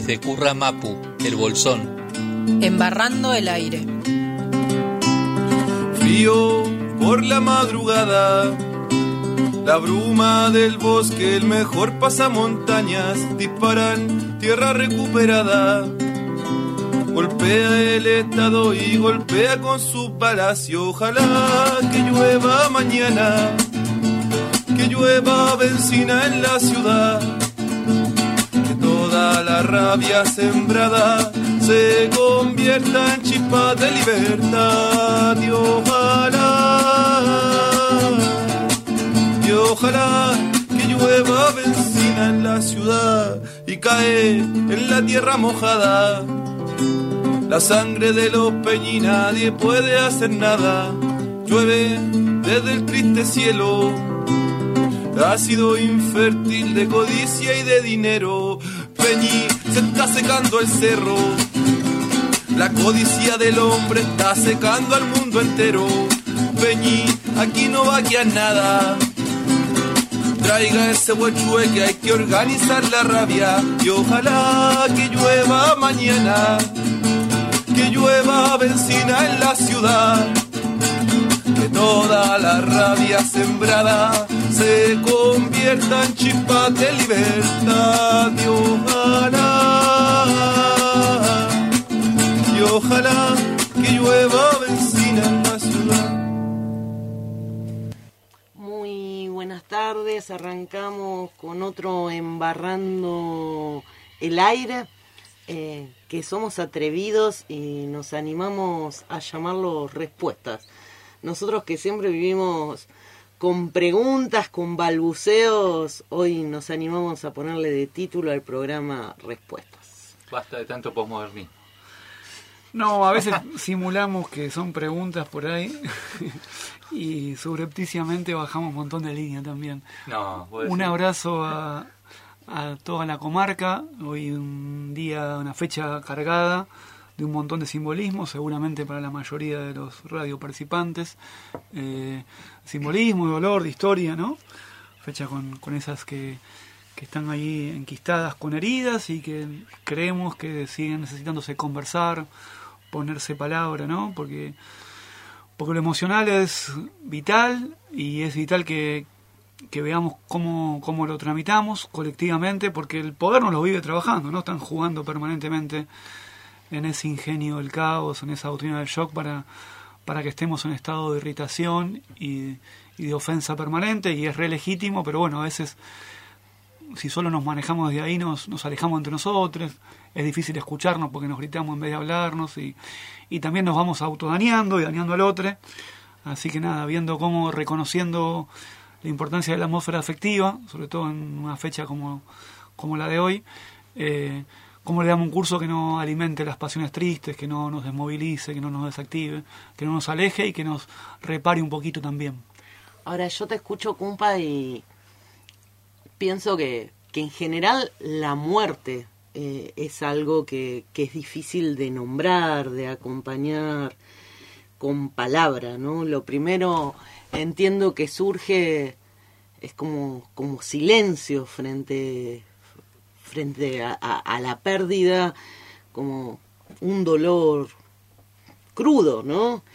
desde Curramapu, El Bolsón. Embarrando el aire. Frío por la madrugada, la bruma del bosque, el mejor pasamontañas, disparan tierra recuperada. Golpea el estado y golpea con su palacio. Ojalá que llueva mañana, que llueva benzina en la ciudad, que toda la rabia sembrada se convierta en chispas de libertad. Y ojalá que llueva benzina en la ciudad y cae en la tierra mojada la sangre de los peñi, nadie puede hacer nada. Llueve desde el triste cielo, ácido infértil de codicia y de dinero. Peñi, se está secando el cerro, la codicia del hombre está secando al mundo entero. Peñi, aquí no va a quedar nada. Traiga ese huechue que hay que organizar la rabia. Y ojalá que llueva mañana, que llueva benzina en la ciudad, que toda la rabia sembrada se convierta en chispas de libertad. Y ojalá que llueva benzina en la ciudad. Muy buenas tardes, arrancamos con otro Embarrando el aire. Que somos atrevidos y nos animamos a llamarlo respuestas. Nosotros que siempre vivimos con preguntas, con balbuceos, hoy nos animamos a ponerle de título al programa Respuestas. Basta de tanto posmodernismo. No, a veces simulamos que son preguntas por ahí y subrepticiamente bajamos un montón de líneas también. No, un abrazo a toda la comarca. Hoy una fecha cargada de un montón de simbolismo, seguramente para la mayoría de los radioparticipantes. Simbolismo, de dolor, de historia, ¿no? Fecha con esas que están ahí enquistadas con heridas y que creemos que siguen necesitándose conversar, ponerse palabra, ¿no? Porque lo emocional es vital y es vital que veamos cómo lo tramitamos colectivamente, porque el poder nos lo vive trabajando, ¿no? Están jugando permanentemente en ese ingenio del caos, en esa doctrina del shock para que estemos en estado de irritación y de ofensa permanente, y es re legítimo, pero bueno, a veces si solo nos manejamos desde ahí nos alejamos entre nosotros, es difícil escucharnos porque nos gritamos en vez de hablarnos y también nos vamos autodañando y dañando al otro. Así que nada, reconociendo la importancia de la atmósfera afectiva, sobre todo en una fecha como la de hoy, cómo le damos un curso que no alimente las pasiones tristes, que no nos desmovilice, que no nos desactive, que no nos aleje y que nos repare un poquito también. Ahora yo te escucho, compa, y pienso que en general la muerte es algo que es difícil de nombrar, de acompañar con palabra, ¿no? Lo primero entiendo que surge es como silencio frente a la pérdida, como un dolor crudo, ¿no?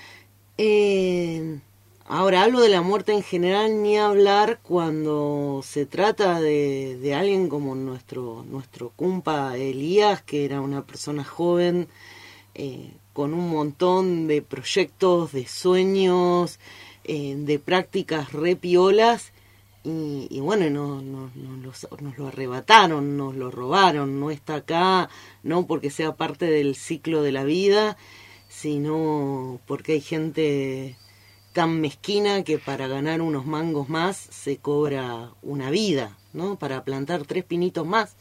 Ahora hablo de la muerte en general, ni hablar cuando se trata de alguien como nuestro compa Elías, que era una persona joven, con un montón de proyectos, de sueños, de prácticas re piolas, y bueno, nos lo arrebataron, nos lo robaron. No está acá, no porque sea parte del ciclo de la vida, sino porque hay gente tan mezquina que para ganar unos mangos más se cobra una vida, ¿no? Para plantar 3 pinitos más.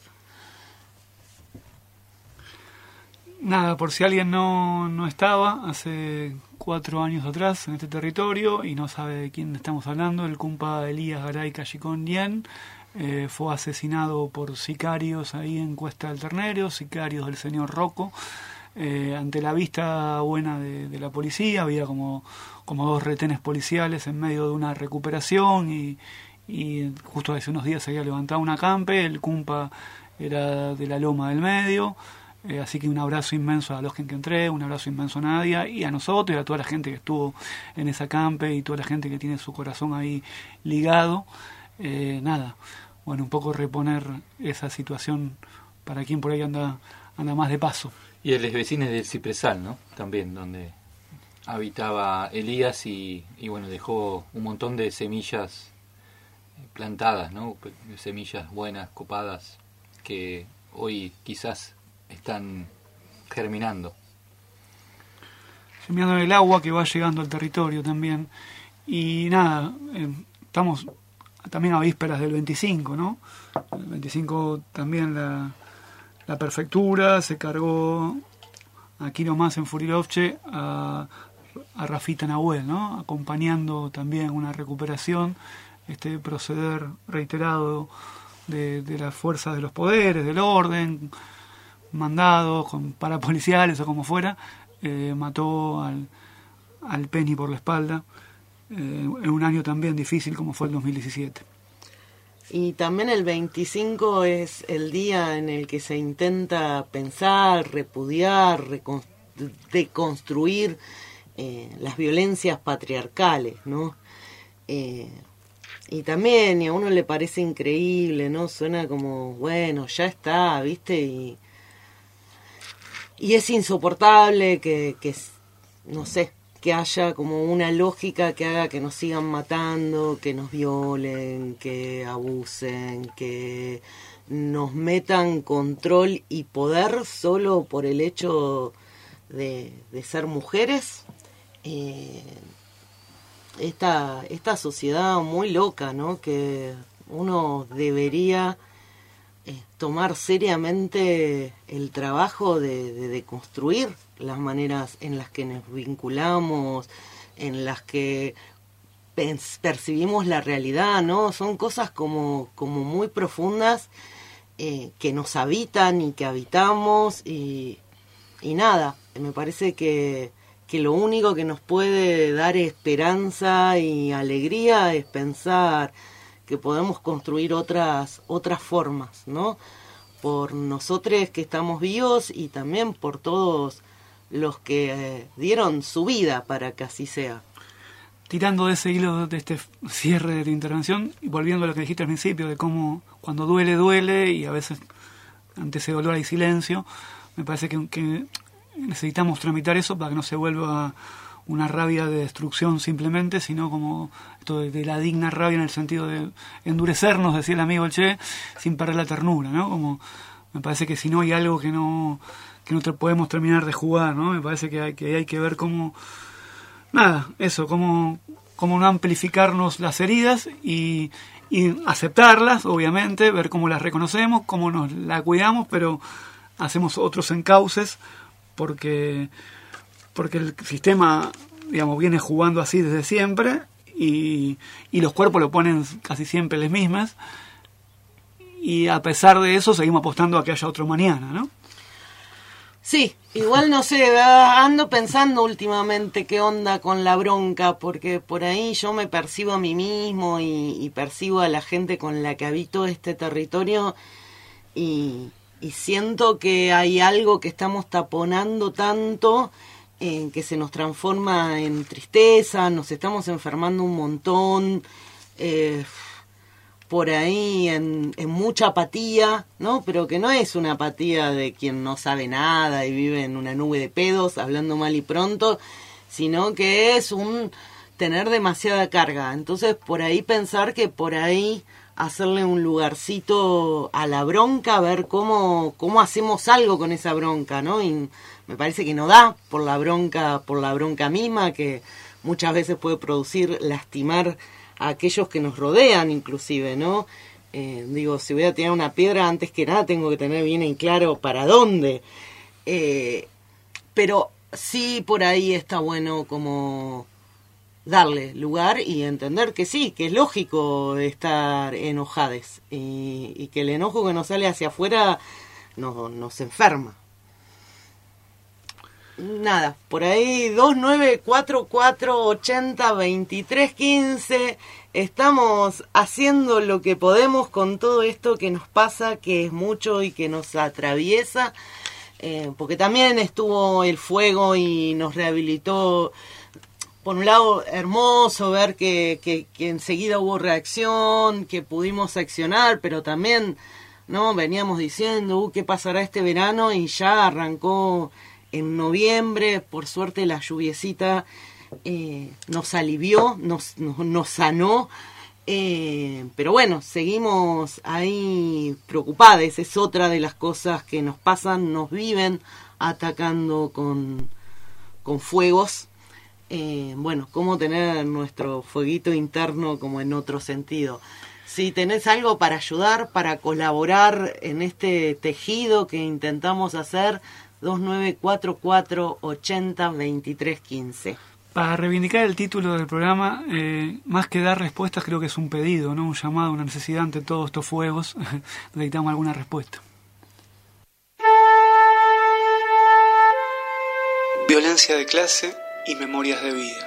Nada, por si alguien no estaba hace 4 años atrás en este territorio y no sabe de quién estamos hablando, el compa Elías Garay Cachicón Dien fue asesinado por sicarios ahí en Cuesta del Ternero, sicarios del señor Rocco. Ante la vista buena de la policía, había como 2 retenes policiales en medio de una recuperación y justo hace unos días se había levantado una campe. El compa era de la Loma del Medio. Así que un abrazo inmenso a los que encontré, un abrazo inmenso a Nadia y a nosotros y a toda la gente que estuvo en esa campe y toda la gente que tiene su corazón ahí ligado. Nada, bueno, un poco reponer esa situación para quien por ahí anda más de paso. Y el vecino del Cipresal, ¿no? También, donde habitaba Elías y bueno, dejó un montón de semillas plantadas, ¿no? Semillas buenas, copadas, que hoy quizás están germinando. Germinando en el agua que va llegando al territorio también. Y nada, estamos también a vísperas del 25, ¿no? El 25 también la prefectura se cargó aquí nomás en Furilovche a Rafita Nahuel, ¿no? Acompañando también una recuperación, este proceder reiterado de las fuerzas de los poderes, del orden, mandados con parapoliciales o como fuera, mató al Penny por la espalda en un año también difícil como fue el 2017. Y también el 25 es el día en el que se intenta pensar, repudiar, deconstruir las violencias patriarcales, ¿no? Y también, y a uno le parece increíble, ¿no? Suena como, bueno, ya está, ¿viste? Y es insoportable que, no sé, que haya como una lógica que haga que nos sigan matando, que nos violen, que abusen, que nos metan control y poder solo por el hecho de ser mujeres. Esta sociedad muy loca, ¿no? Que uno debería tomar seriamente el trabajo de construir las maneras en las que nos vinculamos, en las que percibimos la realidad, ¿no? Son cosas como muy profundas que nos habitan y que habitamos y nada, me parece que lo único que nos puede dar esperanza y alegría es pensar que podemos construir otras formas, ¿no? Por nosotros que estamos vivos y también por todos los que dieron su vida para que así sea. Tirando de ese hilo de este cierre de tu intervención y volviendo a lo que dijiste al principio, de cómo cuando duele, duele y a veces ante ese dolor hay silencio, me parece que necesitamos tramitar eso para que no se vuelva una rabia de destrucción simplemente, sino como esto de la digna rabia en el sentido de endurecernos, decía el amigo el Che, sin perder la ternura, ¿no? Como me parece que si no hay algo que no podemos terminar de jugar, ¿no? Me parece que hay que ver cómo, nada, eso, cómo no amplificarnos las heridas y aceptarlas, obviamente, ver cómo las reconocemos, cómo nos la cuidamos, pero hacemos otros encauces porque el sistema, digamos, viene jugando así desde siempre y los cuerpos lo ponen casi siempre les mismas y a pesar de eso seguimos apostando a que haya otro mañana, ¿no? Sí, igual no sé, ando pensando últimamente qué onda con la bronca, porque por ahí yo me percibo a mí mismo y percibo a la gente con la que habito este territorio y siento que hay algo que estamos taponando tanto que se nos transforma en tristeza, nos estamos enfermando un montón, por ahí en mucha apatía, ¿no? Pero que no es una apatía de quien no sabe nada y vive en una nube de pedos, hablando mal y pronto, sino que es un tener demasiada carga. Entonces, por ahí pensar que por ahí hacerle un lugarcito a la bronca, ver cómo hacemos algo con esa bronca, ¿no? Y me parece que no da por la bronca misma, que muchas veces puede producir lastimar a aquellos que nos rodean inclusive, ¿no? Digo, si voy a tirar una piedra, antes que nada tengo que tener bien en claro para dónde. Pero sí por ahí está bueno como darle lugar y entender que sí, que es lógico estar enojades y que el enojo que nos sale hacia afuera nos enferma. Nada, por ahí 2944802315 estamos haciendo lo que podemos con todo esto que nos pasa, que es mucho y que nos atraviesa, porque también estuvo el fuego y nos rehabilitó. Por un lado, hermoso ver que enseguida hubo reacción, que pudimos accionar, pero también, ¿no? Veníamos diciendo, ¿qué pasará este verano? Y ya arrancó en noviembre. Por suerte la lluviecita nos alivió, nos sanó. Pero bueno, seguimos ahí preocupados. Es otra de las cosas que nos pasan, nos viven atacando con fuegos. Bueno, cómo tener nuestro fueguito interno como en otro sentido. Si tenés algo para ayudar, para colaborar en este tejido que intentamos hacer, 2944-80-2315. Para reivindicar el título del programa, más que dar respuestas, creo que es un pedido, ¿no? Un llamado, una necesidad ante todos estos fuegos. Necesitamos alguna respuesta. Violencia de clase y memorias de vida.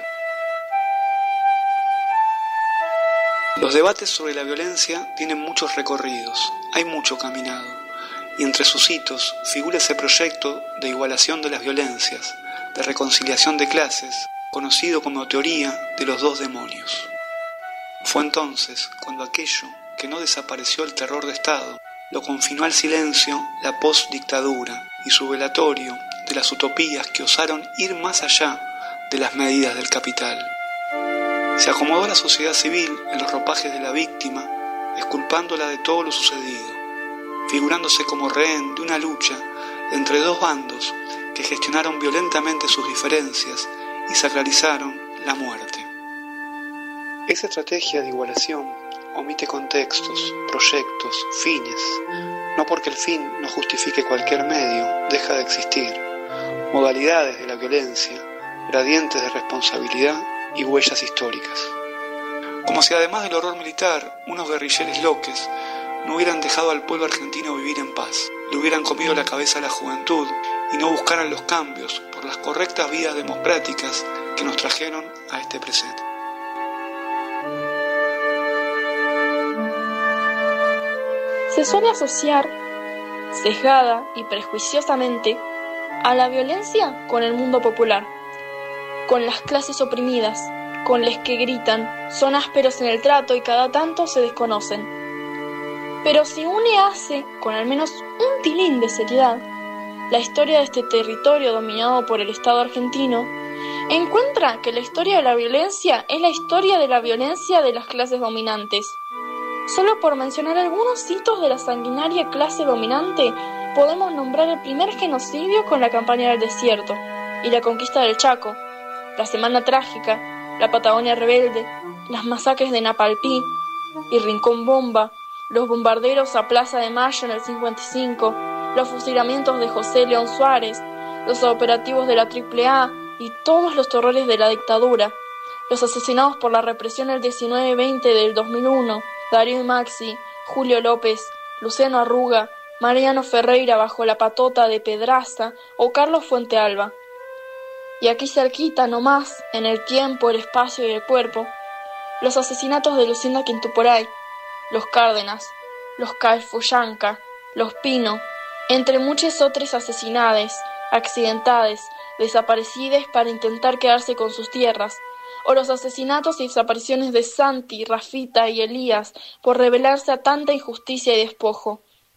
Los debates sobre la violencia tienen muchos recorridos, hay mucho caminado, y entre sus hitos figura ese proyecto de igualación de las violencias, de reconciliación de clases, conocido como teoría de los dos demonios. Fue entonces cuando aquello que no desapareció el terror de Estado, lo confinó al silencio la postdictadura y su velatorio de las utopías que osaron ir más allá de las medidas del capital. Se acomodó la sociedad civil en los ropajes de la víctima, exculpándola de todo lo sucedido, figurándose como rehén de una lucha entre dos bandos que gestionaron violentamente sus diferencias y sacralizaron la muerte. Esa estrategia de igualación omite contextos, proyectos, fines. No porque el fin no justifique cualquier medio, deja de existir. Modalidades de la violencia, gradientes de responsabilidad y huellas históricas. Como si además del horror militar, unos guerrilleros loques no hubieran dejado al pueblo argentino vivir en paz, le hubieran comido la cabeza a la juventud y no buscaran los cambios por las correctas vías democráticas que nos trajeron a este presente. Se suele asociar, sesgada y prejuiciosamente, a la violencia con el mundo popular, con las clases oprimidas, con las que gritan, son ásperos en el trato y cada tanto se desconocen. Pero si uno hace, con al menos un tilín de seriedad, la historia de este territorio dominado por el Estado argentino, encuentra que la historia de la violencia es la historia de la violencia de las clases dominantes. Solo por mencionar algunos hitos de la sanguinaria clase dominante, podemos nombrar el primer genocidio con la campaña del desierto y la conquista del Chaco, la Semana Trágica, la Patagonia Rebelde, las masacres de Napalpí y Rincón Bomba, los bombarderos a Plaza de Mayo en el 55, los fusilamientos de José León Suárez, los operativos de la AAA y todos los terrores de la dictadura, los asesinados por la represión el 19-20 del 2001, Darío y Maxi, Julio López, Luciano Arruga, Mariano Ferreira bajo la patota de Pedraza o Carlos Fuentealba. Y aquí cerquita nomás, en el tiempo, el espacio y el cuerpo, los asesinatos de Lucinda Quintuporay, los Cárdenas, los Calfuyanca, los Pino, entre muchas otras asesinades, accidentades, desaparecidas para intentar quedarse con sus tierras, o los asesinatos y desapariciones de Santi, Rafita y Elías por rebelarse a tanta injusticia y despojo.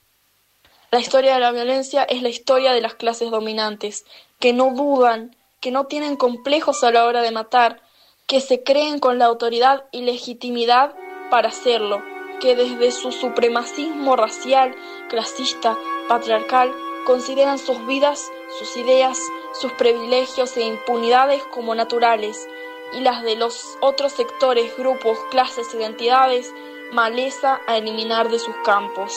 La historia de la violencia es la historia de las clases dominantes, que no dudan, que no tienen complejos a la hora de matar, que se creen con la autoridad y legitimidad para hacerlo, que desde su supremacismo racial, clasista, patriarcal, consideran sus vidas, sus ideas, sus privilegios e impunidades como naturales, y las de los otros sectores, grupos, clases, identidades, maleza a eliminar de sus campos.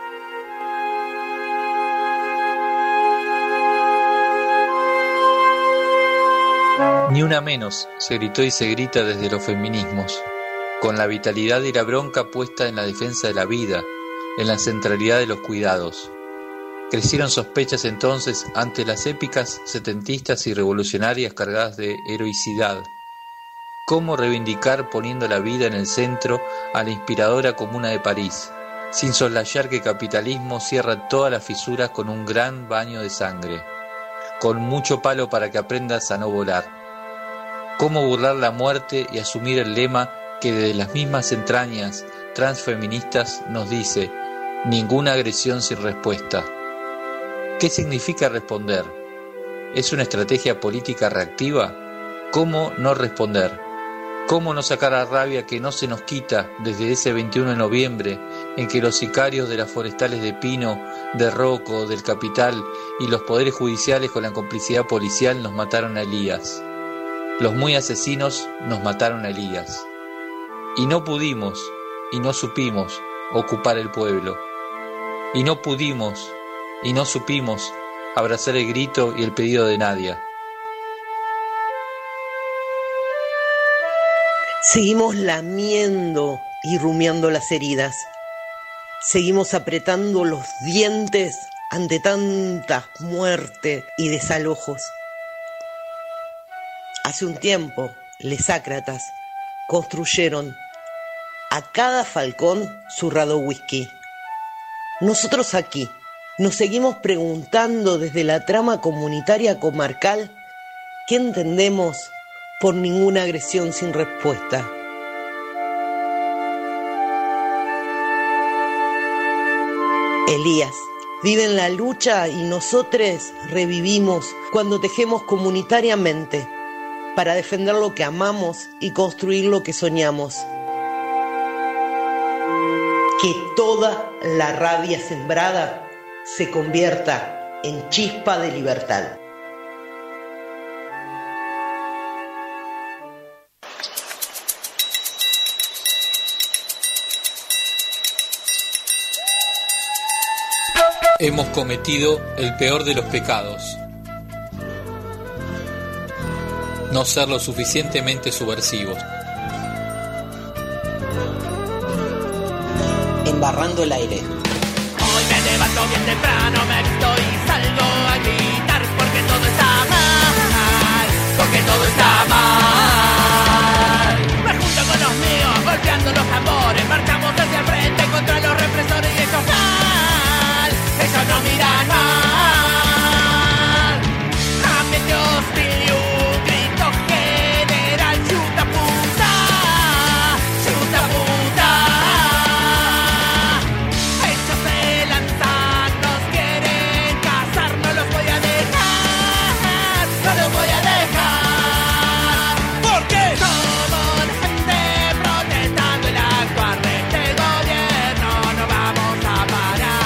Ni una menos, se gritó y se grita desde los feminismos, con la vitalidad y la bronca puesta en la defensa de la vida, en la centralidad de los cuidados. Crecieron sospechas entonces ante las épicas setentistas y revolucionarias cargadas de heroicidad. ¿Cómo reivindicar poniendo la vida en el centro a la inspiradora Comuna de París, sin soslayar que el capitalismo cierra todas las fisuras con un gran baño de sangre, con mucho palo para que aprendas a no volar? ¿Cómo burlar la muerte y asumir el lema que desde las mismas entrañas transfeministas nos dice: ninguna agresión sin respuesta? ¿Qué significa responder? ¿Es una estrategia política reactiva? ¿Cómo no responder? ¿Cómo no sacar la rabia que no se nos quita desde ese 21 de noviembre en que los sicarios de las forestales de Pino, de Rocco, del Capital y los poderes judiciales con la complicidad policial nos mataron a Elías? Los muy asesinos nos mataron a Elías. Y no pudimos, y no supimos ocupar el pueblo. Y no pudimos, y no supimos abrazar el grito y el pedido de Nadia. Seguimos lamiendo y rumiando las heridas. Seguimos apretando los dientes ante tanta muerte y desalojos. Hace un tiempo, lesócratas construyeron a cada falcón zurrado whisky. Nosotros aquí nos seguimos preguntando desde la trama comunitaria comarcal qué entendemos por ninguna agresión sin respuesta. Elías vive en la lucha y nosotros revivimos cuando tejemos comunitariamente para defender lo que amamos y construir lo que soñamos. Que toda la rabia sembrada se convierta en chispa de libertad. Hemos cometido el peor de los pecados: no ser lo suficientemente subversivos. Embarrando el aire. Hoy me levanto bien temprano, me visto y salgo a gritar porque todo está mal, porque todo está mal. Me junto con los míos, golpeando los tambores, marchamos hacia el frente contra los represores y ellos no miran mal. Ambiente hostil y un grito general: chuta puta, chuta puta. Ellos se lanzan, nos quieren cazar, no los voy a dejar, no los voy a dejar. Porque somos gente protestando el actuar de este gobierno, no vamos a parar.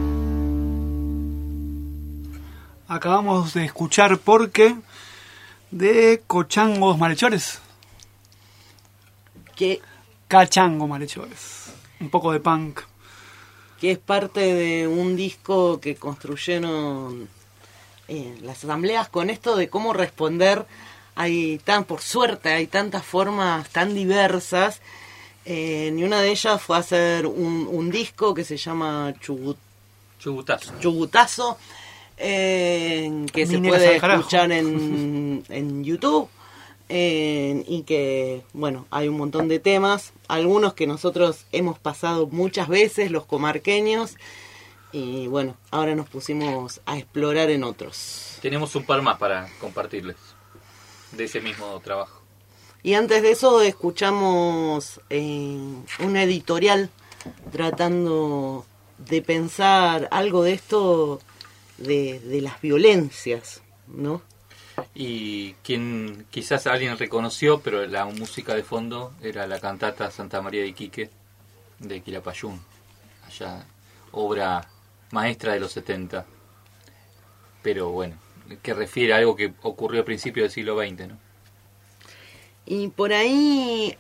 Acabamos de escuchar Porque de Cochangos Malhechores. Cachango Malhechores. Un poco de punk. Que es parte de un disco que construyeron las asambleas con esto de cómo responder. Por suerte, hay tantas formas tan diversas. Y una de ellas fue hacer un disco que se llama Chubutazo, que se puede escuchar en YouTube. Y que, bueno, hay un montón de temas, algunos que nosotros hemos pasado muchas veces, los comarqueños, y bueno, ahora nos pusimos a explorar en otros. Tenemos un par más para compartirles de ese mismo trabajo. Y antes de eso escuchamos una editorial tratando de pensar algo de esto, de las violencias, ¿no? Y quien quizás alguien reconoció, pero la música de fondo era la cantata Santa María de Iquique de Quilapayún, allá, obra maestra de los 70, pero bueno, que refiere a algo que ocurrió a principios del siglo XX, ¿no? Y por ahí,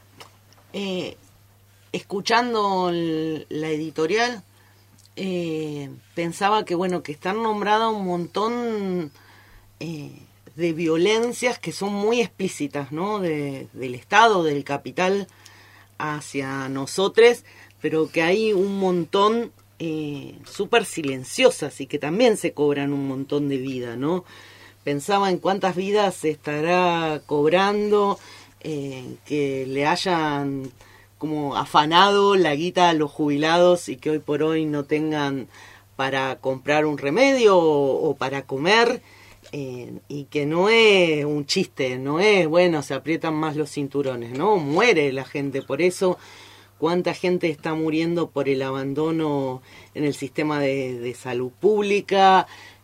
escuchando la editorial, pensaba que bueno, que están nombradas un montón de violencias que son muy explícitas, ¿no? Del Estado, del capital hacia nosotros, pero que hay un montón súper silenciosas y que también se cobran un montón de vida, ¿no? Pensaba en cuántas vidas se estará cobrando, que le hayan como afanado la guita a los jubilados y que hoy por hoy no tengan para comprar un remedio o para comer. Y que no es un chiste, no es, bueno, se aprietan más los cinturones, no, muere la gente por eso. Cuánta gente está muriendo por el abandono en el sistema de salud pública,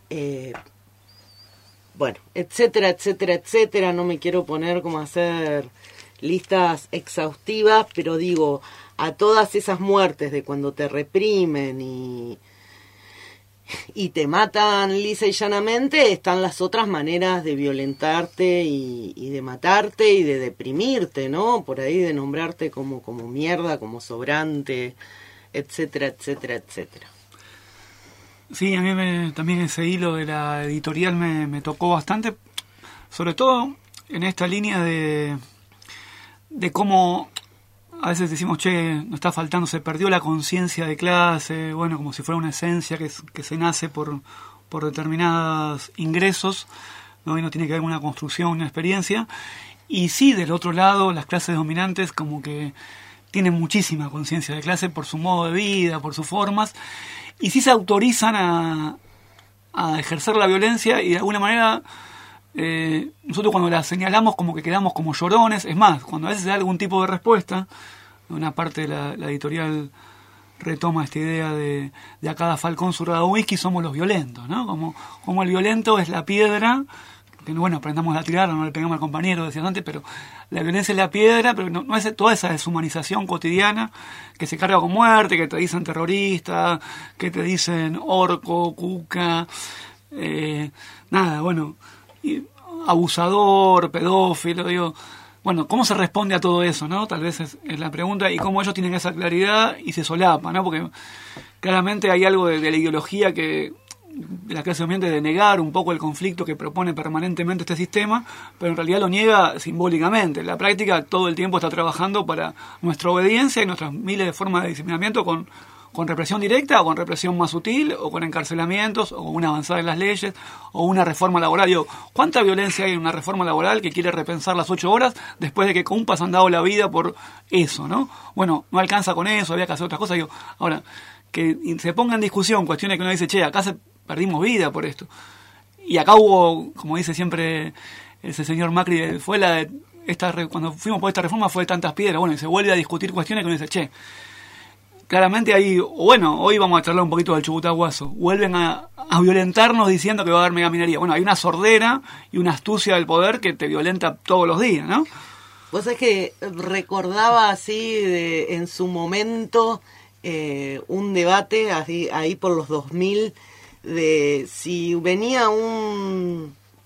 bueno, etcétera, etcétera, etcétera. No me quiero poner como a hacer listas exhaustivas, pero digo, a todas esas muertes de cuando te reprimen y te matan lisa y llanamente, están las otras maneras de violentarte y de matarte y de deprimirte, ¿no? Por ahí de nombrarte como mierda, como sobrante, etcétera, etcétera, etcétera. Sí, a mí también ese hilo de la editorial me tocó bastante, sobre todo en esta línea de cómo a veces decimos, che, nos está faltando, se perdió la conciencia de clase, bueno, como si fuera una esencia que se nace por determinados ingresos, ¿no? Y no tiene que ver con una construcción, una experiencia. Y sí, del otro lado, las clases dominantes como que tienen muchísima conciencia de clase por su modo de vida, por sus formas, y sí se autorizan a ejercer la violencia y de alguna manera nosotros cuando la señalamos como que quedamos como llorones. Es más, cuando a veces hay algún tipo de respuesta, una parte de la editorial retoma esta idea de acá da Falcón su whisky, somos los violentos, ¿no? Como el violento es la piedra, que bueno, aprendamos a tirar, no le pegamos al compañero, decías antes, pero la violencia es la piedra, pero no es toda esa deshumanización cotidiana que se carga con muerte, que te dicen terrorista, que te dicen orco, cuca, nada, bueno, abusador, pedófilo, digo, bueno, ¿cómo se responde a todo eso, no? Tal vez es la pregunta, y cómo ellos tienen esa claridad y se solapa, ¿no? Porque claramente hay algo de la ideología de la clase dominante de negar un poco el conflicto que propone permanentemente este sistema, pero en realidad lo niega simbólicamente. En la práctica todo el tiempo está trabajando para nuestra obediencia y nuestras miles de formas de disciplinamiento con represión directa o con represión más sutil o con encarcelamientos o una avanzada en las leyes o una reforma laboral. Digo, ¿cuánta violencia hay en una reforma laboral que quiere repensar las 8 horas después de que compas han dado la vida por eso, ¿no? Bueno, no alcanza con eso, había que hacer otras cosas. Digo, ahora, que se ponga en discusión cuestiones que uno dice, che, acá perdimos vida por esto. Y acá hubo, como dice siempre ese señor Macri, cuando fuimos por esta reforma fue de tantas piedras. Bueno, y se vuelve a discutir cuestiones que uno dice, che, claramente ahí, bueno, hoy vamos a charlar un poquito del chubutaguazo. Vuelven a violentarnos diciendo que va a haber megaminería. Bueno, hay una sordera y una astucia del poder que te violenta todos los días, ¿no? Vos sabés que recordaba así en su momento un debate ahí por los 2000 de si venía un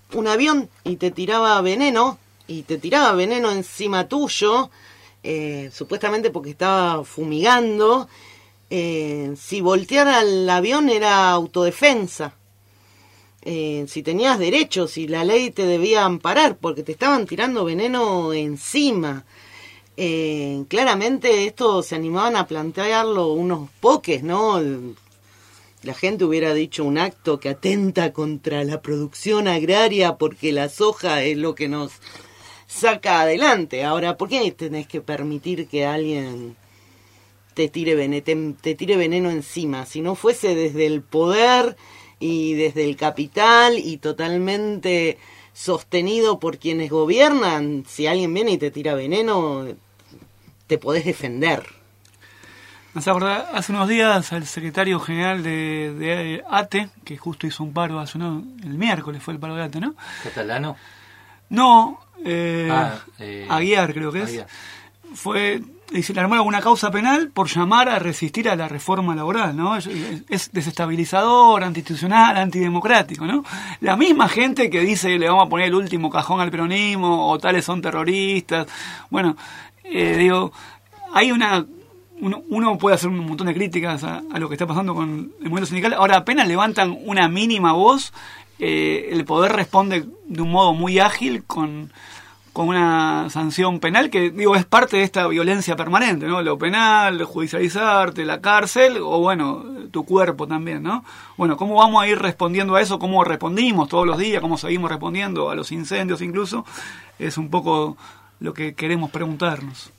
un avión y te tiraba veneno encima tuyo, supuestamente porque estaba fumigando, si volteara el avión era autodefensa. Si tenías derechos, si la ley te debía amparar, porque te estaban tirando veneno encima. Claramente esto se animaban a plantearlo unos poques, ¿no? La gente hubiera dicho un acto que atenta contra la producción agraria porque la soja es lo que nos saca adelante. Ahora, ¿por qué tenés que permitir que alguien te tire veneno encima? Si no fuese desde el poder y desde el capital y totalmente sostenido por quienes gobiernan, si alguien viene y te tira veneno, te podés defender. ¿Nos acordás? Hace unos días el secretario general de ATE, que justo hizo un paro, el miércoles fue el paro de ATE, ¿no? ¿Catalano? No, Aguiar creo que Aguiar. Se le armó alguna causa penal por llamar a resistir a la reforma laboral, ¿no? Es desestabilizador, antiinstitucional, antidemocrático, ¿no? La misma gente que dice le vamos a poner el último cajón al peronismo o tales son terroristas. Bueno, hay uno puede hacer un montón de críticas a lo que está pasando con el movimiento sindical. Ahora apenas levantan una mínima voz, el poder responde de un modo muy ágil con una sanción penal que, es parte de esta violencia permanente, ¿no? Lo penal, judicializarte, la cárcel, o bueno, tu cuerpo también, ¿no? Bueno, ¿cómo vamos a ir respondiendo a eso? ¿Cómo respondimos todos los días? ¿Cómo seguimos respondiendo a los incendios incluso? Es un poco lo que queremos preguntarnos.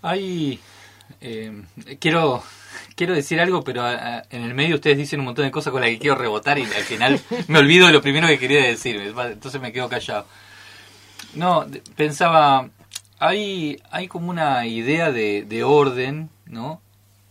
Quiero decir algo, pero en el medio ustedes dicen un montón de cosas con las que quiero rebotar y al final me olvido de lo primero que quería decir, entonces me quedo callado. No, pensaba, hay como una idea de orden, ¿no?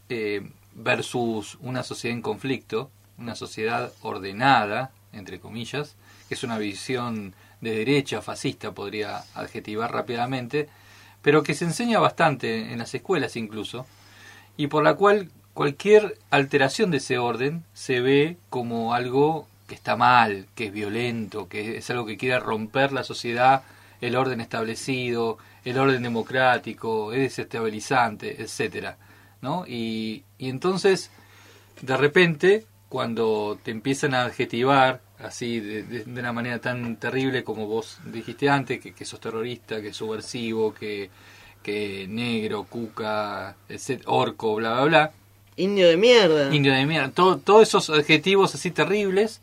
Versus una sociedad en conflicto, una sociedad ordenada, entre comillas, que es una visión de derecha, fascista, podría adjetivar rápidamente, pero que se enseña bastante en las escuelas incluso, y por la cual cualquier alteración de ese orden se ve como algo que está mal, que es violento, que es algo que quiere romper la sociedad, el orden establecido, el orden democrático, es desestabilizante, etcétera, ¿no? Y entonces, de repente, cuando te empiezan a adjetivar así de una manera tan terrible como vos dijiste antes, que sos terrorista, que subversivo, que negro, cuca, orco, bla, bla, bla. Indio de mierda. Todos esos adjetivos así terribles,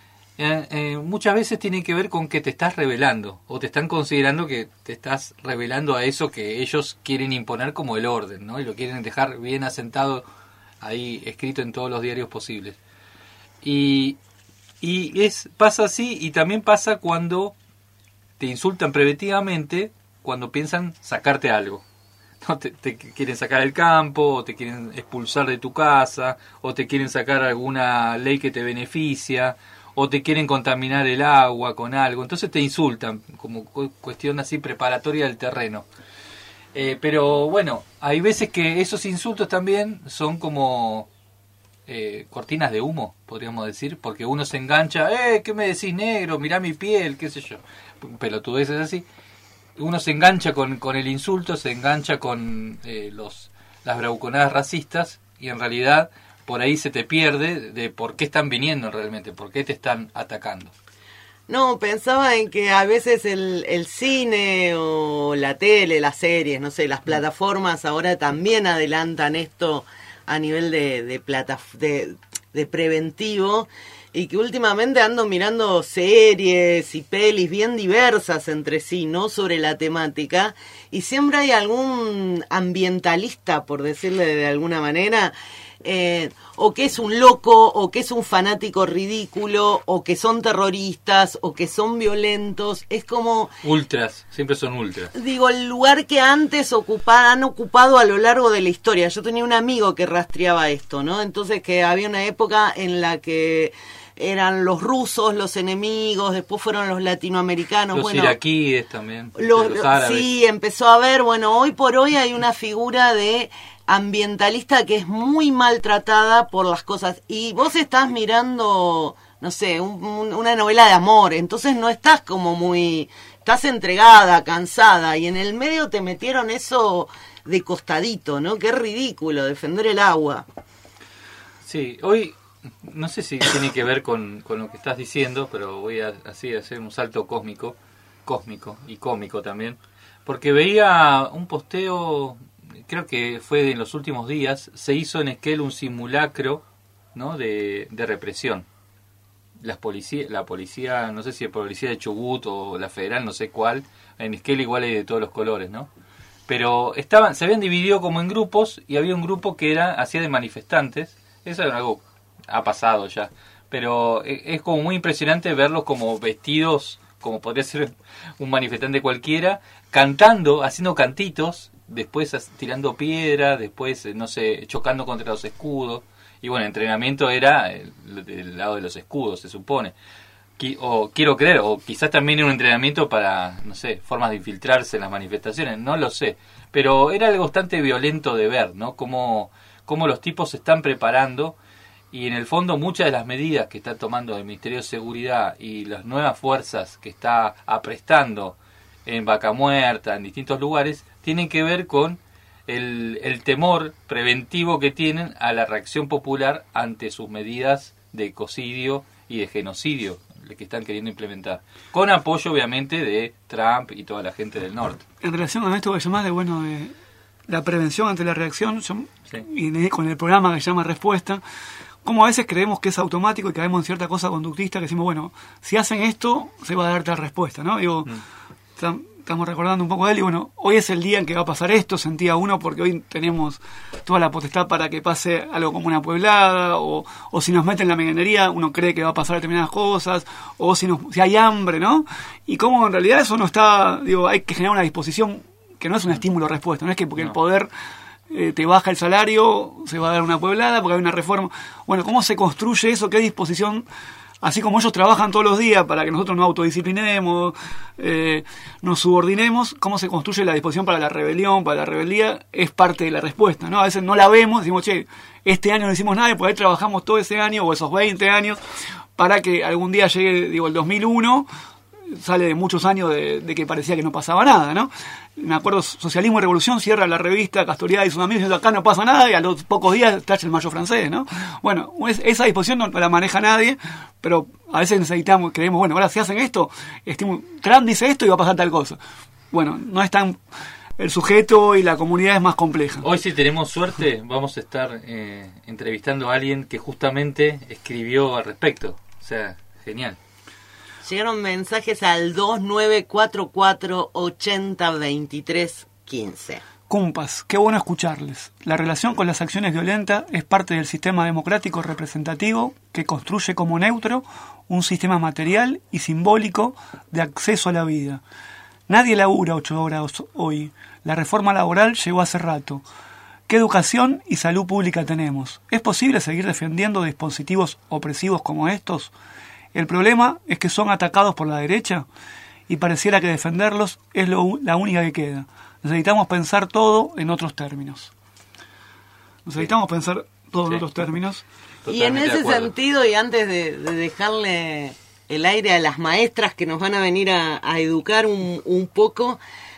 muchas veces tienen que ver con que te estás rebelando, o te están considerando que te estás rebelando a eso que ellos quieren imponer como el orden, ¿no? Y lo quieren dejar bien asentado ahí, escrito en todos los diarios posibles. Y pasa así, y también pasa cuando te insultan preventivamente, cuando piensan sacarte algo, ¿no? Te quieren sacar del campo, o te quieren expulsar de tu casa, o te quieren sacar alguna ley que te beneficia, o te quieren contaminar el agua con algo, entonces te insultan como cuestión así preparatoria del terreno. Pero bueno, hay veces que esos insultos también son como cortinas de humo, podríamos decir, porque uno se engancha, ¿qué me decís, negro? Mirá mi piel, qué sé yo, pelotudeces así. Uno se engancha con el insulto, se engancha con las bravuconadas racistas, y en realidad por ahí se te pierde de por qué están viniendo realmente, por qué te están atacando. No, pensaba en que a veces el cine o la tele, las series, no sé, las plataformas ahora también adelantan esto a nivel de preventivo, y que últimamente ando mirando series y pelis bien diversas entre sí, ¿no? Sobre la temática, y siempre hay algún ambientalista, por decirle de alguna manera, o que es un loco, o que es un fanático ridículo, o que son terroristas, o que son violentos. Es como... Ultras, siempre son ultras. Digo, el lugar que antes han ocupado a lo largo de la historia. Yo tenía un amigo que rastreaba esto, ¿no? Entonces, que había una época en la que eran los rusos los enemigos, después fueron los latinoamericanos. Los iraquíes también, los árabes. Sí, empezó a haber, hoy por hoy hay una figura de ambientalista que es muy maltratada por las cosas. Y vos estás mirando, no sé, una novela de amor, entonces no estás como muy, estás entregada, cansada, y en el medio te metieron eso de costadito, ¿no? Qué ridículo, defender el agua. Sí, hoy no sé si tiene que ver con lo que estás diciendo, pero voy a hacer un salto cósmico y cómico también, porque veía un posteo, creo que fue en los últimos días, se hizo en Esquel un simulacro, ¿no? de represión. La policía, no sé si es policía de Chubut o la federal, no sé cuál, en Esquel igual hay de todos los colores, ¿no? Pero se habían dividido como en grupos, y había un grupo que hacía de manifestantes. Eso es algo, ha pasado ya, pero es como muy impresionante verlos como vestidos, como podría ser un manifestante cualquiera, cantando, haciendo cantitos, después tirando piedra, después, no sé, chocando contra los escudos. Y bueno, el entrenamiento era del lado de los escudos, se supone. O quiero creer, o quizás también era un entrenamiento para, no sé, formas de infiltrarse en las manifestaciones, no lo sé. Pero era algo bastante violento de ver, ¿no? Cómo los tipos se están preparando, y en el fondo muchas de las medidas que está tomando el Ministerio de Seguridad y las nuevas fuerzas que está aprestando en Vaca Muerta, en distintos lugares, tienen que ver con el temor preventivo que tienen a la reacción popular ante sus medidas de ecocidio y de genocidio que están queriendo implementar, con apoyo obviamente de Trump y toda la gente del norte. En relación con esto que llamás de la prevención ante la reacción, sí, y con el programa que se llama Respuesta, como a veces creemos que es automático y caemos en cierta cosa conductista, que decimos, bueno, si hacen esto, se va a dar tal respuesta, ¿no? Digo, estamos recordando un poco de él, y bueno, hoy es el día en que va a pasar esto, sentía uno, porque hoy tenemos toda la potestad para que pase algo como una pueblada, o si nos meten en la meganería, uno cree que va a pasar determinadas cosas, o si hay hambre, ¿no? Y como en realidad eso no está, digo, hay que generar una disposición que no es un estímulo-respuesta, no es que porque el poder te baja el salario, se va a dar una pueblada, porque hay una reforma. Bueno, ¿cómo se construye eso? ¿Qué disposición? Así como ellos trabajan todos los días para que nosotros nos autodisciplinemos, nos subordinemos, ¿cómo se construye la disposición para la rebelión, para la rebeldía? Es parte de la respuesta, ¿no? A veces no la vemos, decimos, che, este año no hicimos nada, y por ahí trabajamos todo ese año, o esos 20 años, para que algún día llegue, digo, el 2001, sale de muchos años de que parecía que no pasaba nada, ¿no? Me acuerdo, Socialismo y Revolución cierra la revista Castoriadis y sus amigos diciendo, acá no pasa nada, y a los pocos días tacha el Mayo francés, ¿no? Bueno, esa disposición no la maneja nadie, pero a veces creemos, bueno, ahora si hacen esto, Trump dice esto y va a pasar tal cosa. Bueno, no es tan... El sujeto y la comunidad es más compleja. Hoy, si tenemos suerte, vamos a estar entrevistando a alguien que justamente escribió al respecto. O sea, genial. Llegaron mensajes al 2944-802315. Cumpas, qué bueno escucharles. La relación con las acciones violentas es parte del sistema democrático representativo que construye como neutro un sistema material y simbólico de acceso a la vida. Nadie labura 8 horas hoy. La reforma laboral llegó hace rato. ¿Qué educación y salud pública tenemos? ¿Es posible seguir defendiendo dispositivos opresivos como estos? El problema es que son atacados por la derecha y pareciera que defenderlos es la única que queda. Necesitamos pensar todo en otros términos. Necesitamos pensar todo en otros términos. Y en ese sentido, y antes de dejarle el aire a las maestras que nos van a venir a educar un poco,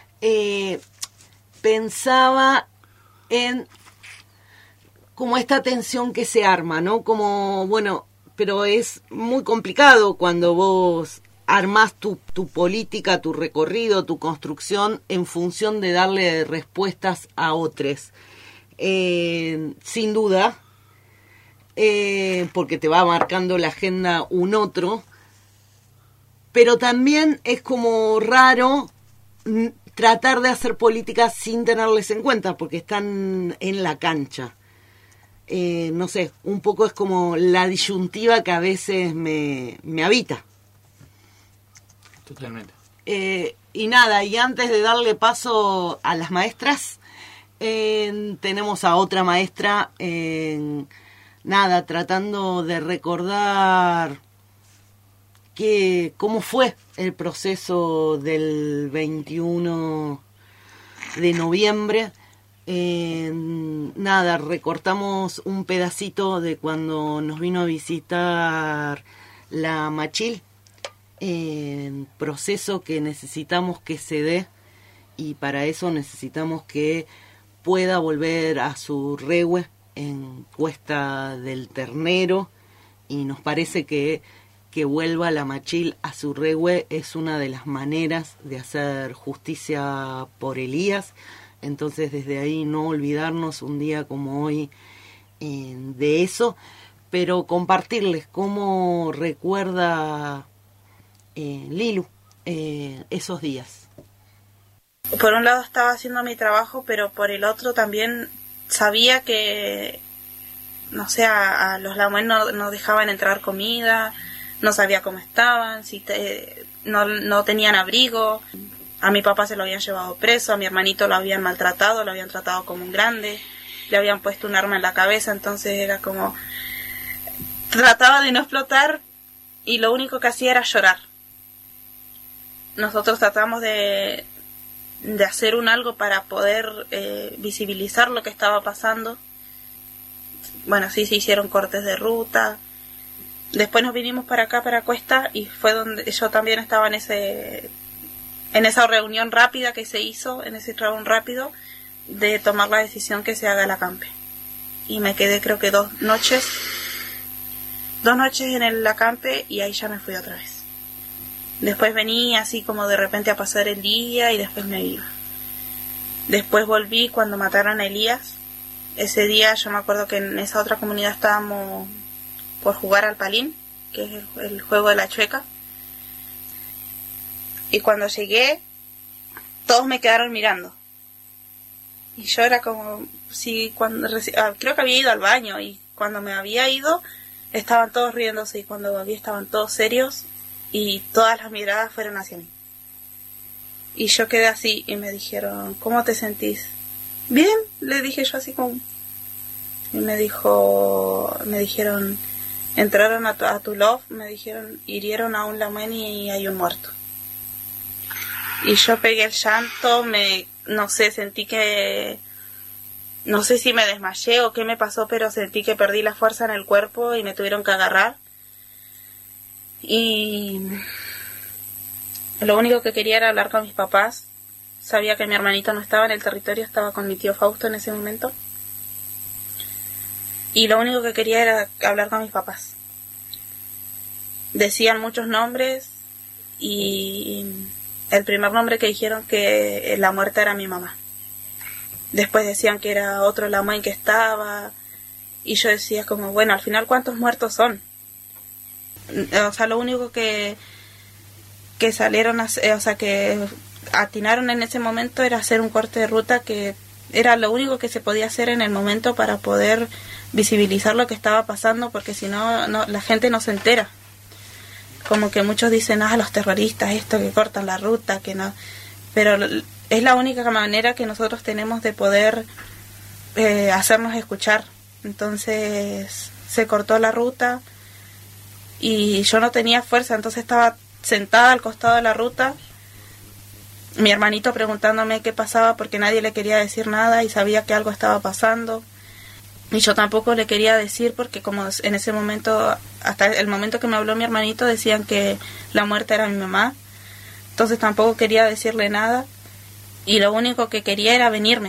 pensaba en como esta tensión que se arma, ¿no? Como, bueno, pero es muy complicado cuando vos armás tu política, tu recorrido, tu construcción en función de darle respuestas a otros. Sin duda, porque te va marcando la agenda un otro, pero también es como raro tratar de hacer políticas sin tenerles en cuenta, porque están en la cancha. No sé, un poco es como la disyuntiva que a veces me habita. Totalmente. Y nada, y antes de darle paso a las maestras, tenemos a otra maestra, tratando de recordar cómo fue el proceso del 21 de noviembre. Recortamos un pedacito de cuando nos vino a visitar la machil, proceso que necesitamos que se dé, y para eso necesitamos que pueda volver a su rehue en Cuesta del Ternero, y nos parece que vuelva la machil a su rehue es una de las maneras de hacer justicia por Elías. Entonces desde ahí no olvidarnos un día como hoy de eso, pero compartirles cómo recuerda Lilu esos días. Por un lado estaba haciendo mi trabajo, pero por el otro también sabía que, no sé, a los lamuén no dejaban entrar comida, no sabía cómo estaban, no tenían abrigo. A mi papá se lo habían llevado preso, a mi hermanito lo habían maltratado, lo habían tratado como un grande, le habían puesto un arma en la cabeza, entonces era como... Trataba de no explotar y lo único que hacía era llorar. Nosotros tratamos de hacer algo para poder visibilizar lo que estaba pasando. Bueno, sí, se hicieron cortes de ruta. Después nos vinimos para acá, para Cuesta, y fue donde yo también estaba en esa reunión rápida que se hizo, en ese trabajo rápido, de tomar la decisión que se haga el acampe. Y me quedé creo que 2 noches en el acampe, y ahí ya me fui otra vez. Después venía así como de repente a pasar el día y después me iba. Después volví cuando mataron a Elías. Ese día yo me acuerdo que en esa otra comunidad estábamos por jugar al palín, que es el juego de la chueca. Y cuando llegué, todos me quedaron mirando. Y yo era como, sí, creo que había ido al baño, y cuando me había ido, estaban todos riéndose, y cuando volví estaban todos serios, y todas las miradas fueron hacia mí. Y yo quedé así, y me dijeron, ¿cómo te sentís? Bien, le dije yo así como... Y me dijeron, entraron a tu loft, me dijeron, hirieron a un lamuén y hay un muerto. Y yo pegué el llanto, no sé, sentí que... No sé si me desmayé o qué me pasó, pero sentí que perdí la fuerza en el cuerpo y me tuvieron que agarrar. Y lo único que quería era hablar con mis papás. Sabía que mi hermanito no estaba en el territorio, estaba con mi tío Fausto en ese momento. Y lo único que quería era hablar con mis papás. Decían muchos nombres y el primer nombre que dijeron que la muerta era mi mamá. Después decían que era otro lamuén que estaba, y yo decía como, bueno, al final ¿cuántos muertos son? O sea, lo único que salieron, o sea, que atinaron en ese momento era hacer un corte de ruta, que era lo único que se podía hacer en el momento para poder visibilizar lo que estaba pasando, porque si no, la gente no se entera. Como que muchos dicen, los terroristas, esto, que cortan la ruta, que no... Pero es la única manera que nosotros tenemos de poder hacernos escuchar. Entonces se cortó la ruta y yo no tenía fuerza, entonces estaba sentada al costado de la ruta, mi hermanito preguntándome qué pasaba porque nadie le quería decir nada y sabía que algo estaba pasando. Y yo tampoco le quería decir porque como en ese momento, hasta el momento que me habló mi hermanito, decían que la muerta era mi mamá. Entonces tampoco quería decirle nada. Y lo único que quería era venir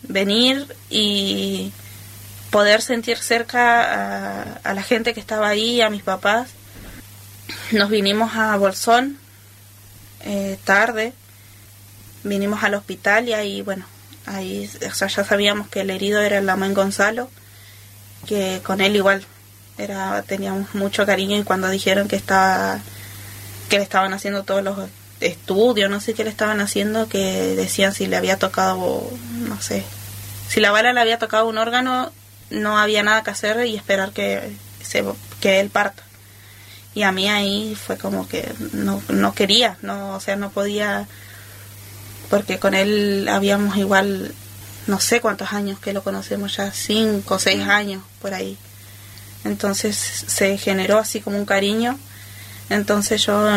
y poder sentir cerca a la gente que estaba ahí, a mis papás. Nos vinimos a Bolsón tarde. Vinimos al hospital y ahí, bueno, ahí, o sea, ya sabíamos que el herido era el lamuén Gonzalo, que con él igual teníamos mucho cariño, y cuando dijeron que le estaban haciendo todos los estudios, no sé qué le estaban haciendo, que decían si le había tocado, no sé, si la bala le había tocado un órgano, no había nada que hacer y esperar que él parta. Y a mí ahí fue como que no quería, o sea, no podía, porque con él habíamos igual, no sé cuántos años que lo conocemos ya, 5 o 6 años por ahí. Entonces se generó así como un cariño, entonces yo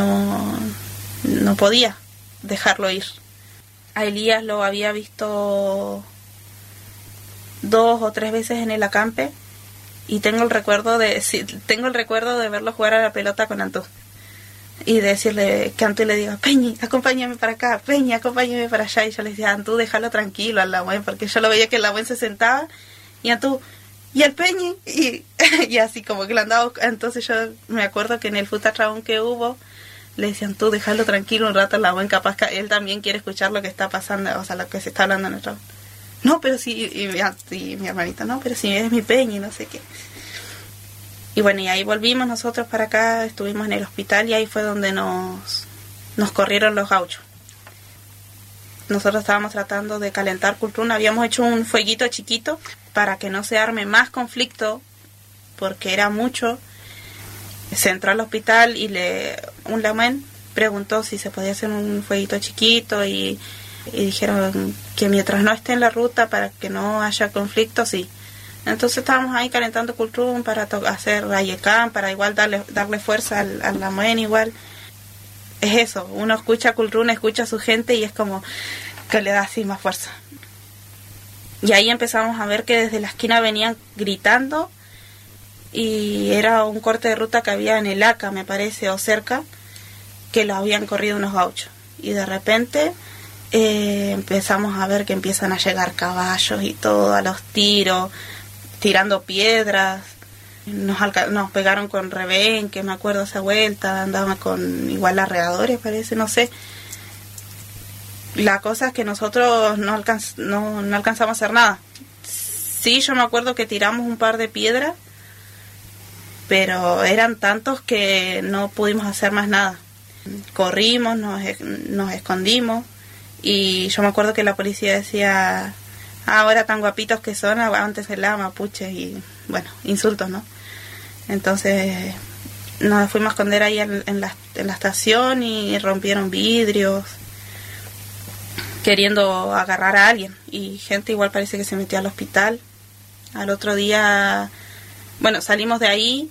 no podía dejarlo ir. A Elías lo había visto 2 o 3 veces en el acampe, Y tengo el recuerdo de verlo jugar a la pelota con Antú. Y de decirle que Antú le diga, Peñi, acompáñame para acá, Peñi, acompáñame para allá. Y yo le decía, Antú, déjalo tranquilo al Lamuen, porque yo lo veía que el Lamuen se sentaba y Antú, y el Peñi, y así como que lo andaba. Entonces yo me acuerdo que en el Futatrabón que hubo, le decían, tú déjalo tranquilo un rato al Lamuen, capaz que él también quiere escuchar lo que está pasando, o sea, lo que se está hablando en el Trabón. No, pero sí, y mi hermanita, no, pero sí, es mi Peñi, no sé qué. Y bueno, y ahí volvimos nosotros para acá, estuvimos en el hospital y ahí fue donde nos corrieron los gauchos. Nosotros estábamos tratando de calentar Cultrún, habíamos hecho un fueguito chiquito para que no se arme más conflicto, porque era mucho. Se entró al hospital y un Lamuen preguntó si se podía hacer un fueguito chiquito y dijeron que mientras no esté en la ruta, para que no haya conflicto, sí. Entonces estábamos ahí calentando Cultrún para hacer Rayecán, para igual darle fuerza al Lamuen igual. Es eso, uno escucha Cultrún, escucha a su gente y es como que le da así más fuerza. Y ahí empezamos a ver que desde la esquina venían gritando y era un corte de ruta que había en el ACA, me parece, o cerca, que lo habían corrido unos gauchos. Y de repente empezamos a ver que empiezan a llegar caballos y todo, a los tiros, tirando piedras. Nos pegaron con rebenque, me acuerdo esa vuelta, andaban con igual arreadores, parece, no sé. La cosa es que nosotros no alcanzamos a hacer nada. Sí, yo me acuerdo que tiramos un par de piedras, pero eran tantos que no pudimos hacer más nada. Corrimos, nos escondimos, y yo me acuerdo que la policía decía, ahora tan guapitos que son, antes el mapuches, y bueno, insultos, ¿no? Entonces nos fuimos a esconder ahí en la estación y rompieron vidrios queriendo agarrar a alguien, y gente igual parece que se metió al hospital. Al otro día, bueno, salimos de ahí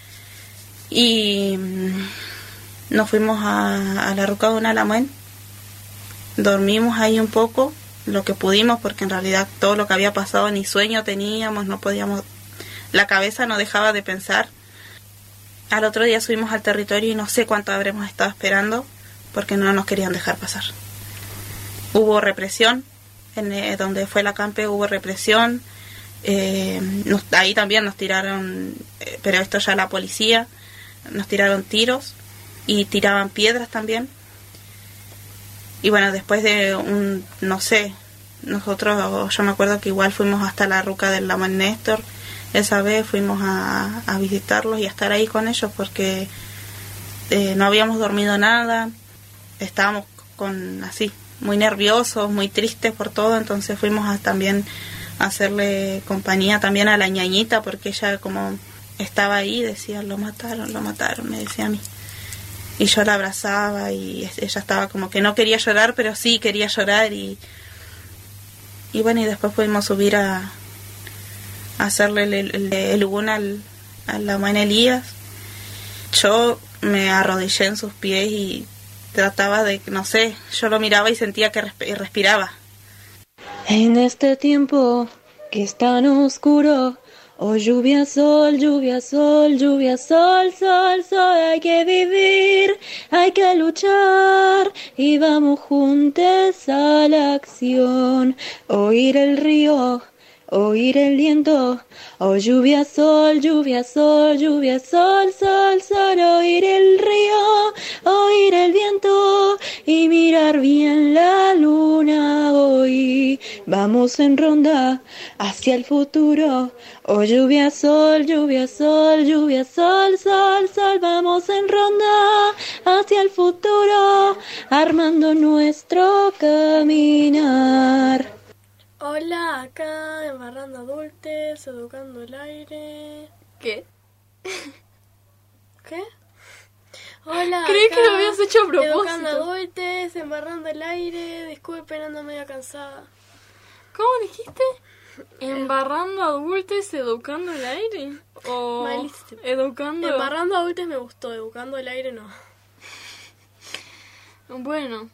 y nos fuimos a la ruca de un Lamuen. Dormimos ahí un poco, lo que pudimos, porque en realidad todo lo que había pasado ni sueño teníamos, no podíamos, la cabeza no dejaba de pensar. Al otro día subimos al territorio y no sé cuánto habremos estado esperando, porque no nos querían dejar pasar. Hubo represión, donde fue la campe hubo represión, ahí también nos tiraron, pero esto ya la policía, nos tiraron tiros y tiraban piedras también. Y bueno, después de no sé, nosotros, yo me acuerdo que igual fuimos hasta la ruca del Lamuen Néstor, esa vez fuimos a visitarlos y a estar ahí con ellos, porque no habíamos dormido nada, estábamos así, muy nerviosos, muy tristes por todo. Entonces fuimos también a hacerle compañía también a la ñañita, porque ella como estaba ahí decía, lo mataron, me decía a mí. Y yo la abrazaba y ella estaba como que no quería llorar, pero sí quería llorar. Y bueno, y después pudimos subir a hacerle el ugún al Lamuen Elías. Yo me arrodillé en sus pies y trataba de, no sé, yo lo miraba y sentía que respiraba. En este tiempo que es tan oscuro, oh lluvia, sol, lluvia, sol, lluvia, sol, sol, sol, hay que vivir, hay que luchar y vamos juntos a la acción. Oír el río, oír el viento, oh lluvia, sol, lluvia, sol, lluvia, sol, sol, sol, oír el río, oír el viento y mirar bien la luna hoy. Vamos en ronda hacia el futuro, oh lluvia, sol, lluvia, sol, lluvia, sol, sol, sol, vamos en ronda hacia el futuro, armando nuestro caminar. Hola, acá Embarrando Adultes, Educando el Aire. ¿Qué? ¿Qué? Hola, Creí acá que lo habías hecho a propósito. Educando Adultes, Embarrando el Aire. Disculpen, ando medio cansada. ¿Cómo dijiste? ¿Embarrando adultos, educando el aire? ¿O Malísimo. educando? Embarrando Adultes me gustó, Educando el Aire no. Bueno,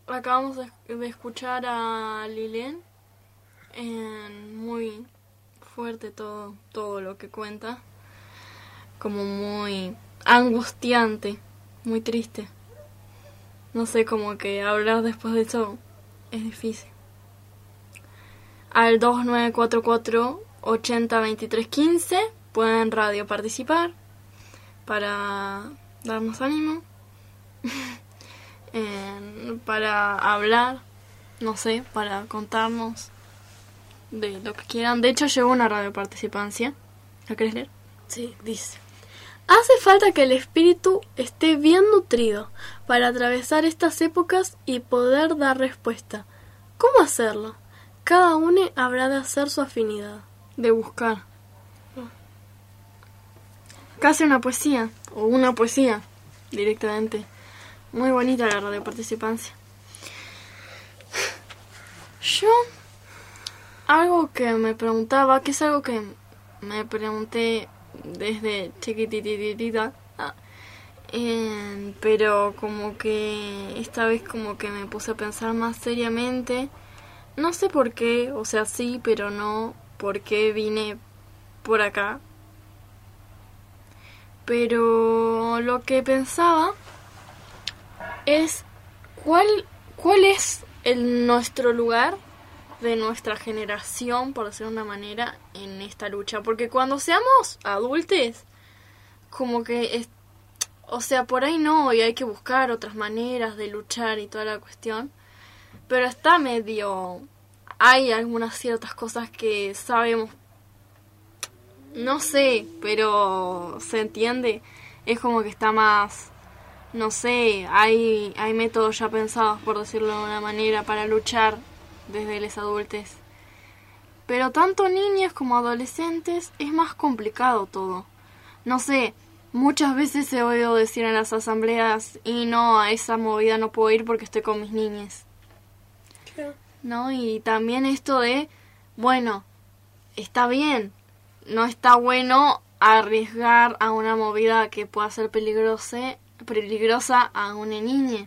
acabamos de escuchar a Lilén muy fuerte todo lo que cuenta. Como muy angustiante, muy triste. No sé, como que hablar después de eso es difícil. Al 2944-802315 pueden radio participar para darnos ánimo, para hablar, no sé, para contarnos de lo que quieran. De hecho, llegó una radio participancia. ¿La querés leer? Sí, dice: hace falta que el espíritu esté bien nutrido para atravesar estas épocas y poder dar respuesta. ¿Cómo hacerlo? Cada uno habrá de hacer su afinidad. De buscar. Casi una poesía, o una poesía, directamente. Muy bonita la radio participancia. Yo, algo que me preguntaba, que es algo que me pregunté desde chiquititita, pero como que esta vez como que me puse a pensar más seriamente. No sé por qué, o sea, sí, pero no por qué vine por acá. Pero lo que pensaba es cuál es nuestro lugar de nuestra generación, por decirlo de una manera, en esta lucha. Porque cuando seamos adultos, como que, o sea, por ahí no, y hay que buscar otras maneras de luchar y toda la cuestión. Pero está medio... Hay algunas ciertas cosas que sabemos, no sé, pero se entiende. Es como que está más, no sé, hay métodos ya pensados, por decirlo de una manera, para luchar desde los adultos. Pero tanto niñas como adolescentes es más complicado todo. No sé, muchas veces he oído decir en las asambleas, y no, a esa movida no puedo ir porque estoy con mis niñas. ¿No? Y también esto de, bueno, está bien, no está bueno arriesgar a una movida que pueda ser peligrosa a una niña,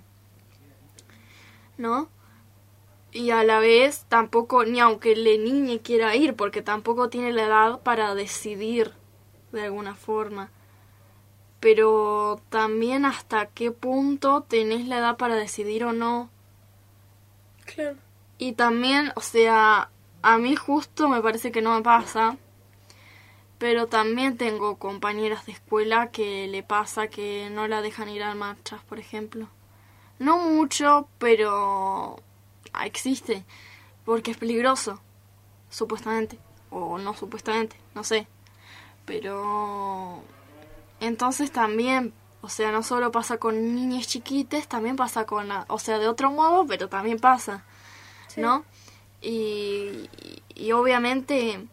¿no? Y a la vez tampoco, ni aunque la niña quiera ir, porque tampoco tiene la edad para decidir de alguna forma. Pero también hasta qué punto tenés la edad para decidir o no. Claro. Y también, o sea, a mí justo me parece que no me pasa, pero también tengo compañeras de escuela que le pasa que no la dejan ir a marchas, por ejemplo. No mucho, pero existe, porque es peligroso, supuestamente, o no supuestamente, no sé. Pero entonces también, o sea, no solo pasa con niñas chiquitas, también pasa con, o sea, de otro modo, pero también pasa. Sí. ¿No? Y obviamente,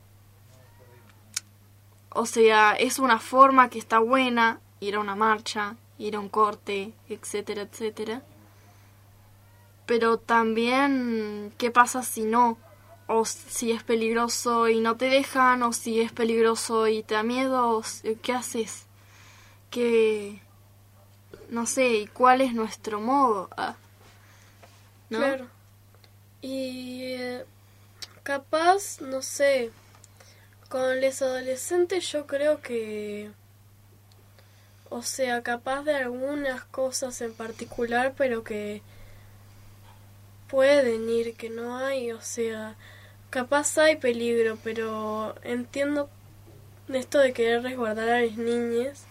o sea, es una forma que está buena, ir a una marcha, ir a un corte, etcétera, etcétera. Pero también, ¿qué pasa si no? O si es peligroso y no te dejan, o si es peligroso y te da miedo, ¿qué haces? No sé, ¿y cuál es nuestro modo? ¿No? Claro. Y capaz, no sé, con los adolescentes yo creo que, o sea, capaz de algunas cosas en particular, pero que pueden ir, que no hay, o sea, capaz hay peligro, pero entiendo esto de querer resguardar a las niñas,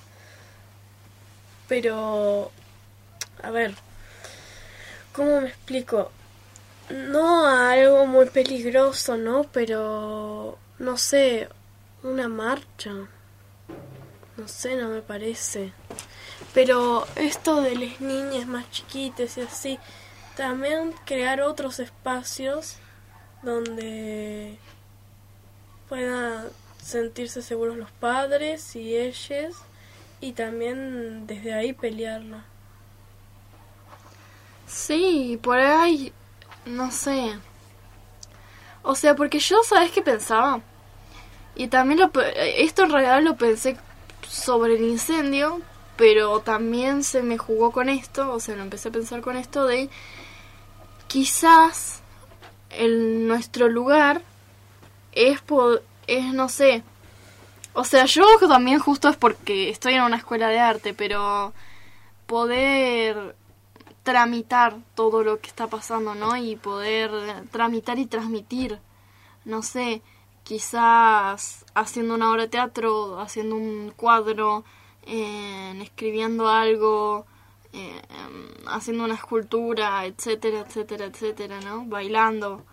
pero, a ver, ¿cómo me explico? No a algo muy peligroso, ¿no? Pero, no sé, una marcha. No sé, no me parece. Pero esto de las niñas más chiquitas y así, también crear otros espacios donde puedan sentirse seguros los padres y ellas, y también desde ahí pelearla. Sí, por ahí... No sé. O sea, porque yo, ¿sabes qué pensaba? Y también esto en realidad lo pensé sobre el incendio, pero también se me jugó con esto, o sea, lo empecé a pensar con esto de quizás nuestro lugar es es, no sé, o sea, yo también justo es porque estoy en una escuela de arte, pero poder tramitar todo lo que está pasando, ¿no? Y poder tramitar y transmitir, no sé, quizás haciendo una obra de teatro, haciendo un cuadro, escribiendo algo, haciendo una escultura, etcétera, etcétera, etcétera, ¿no? Bailando.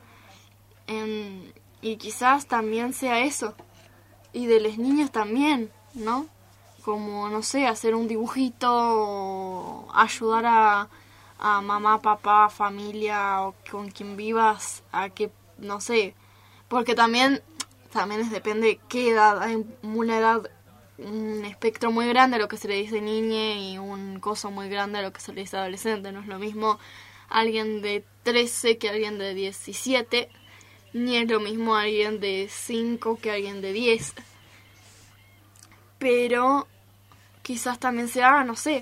Y quizás también sea eso. Y de los niños también, ¿no? Como, no sé, hacer un dibujito, o ayudar a mamá, papá, familia o con quien vivas a que, no sé, porque también depende qué edad. Hay una edad, un espectro muy grande a lo que se le dice niña y un coso muy grande a lo que se le dice adolescente. No es lo mismo alguien de 13 que alguien de 17, ni es lo mismo alguien de 5 que alguien de 10. Pero quizás también sea, no sé,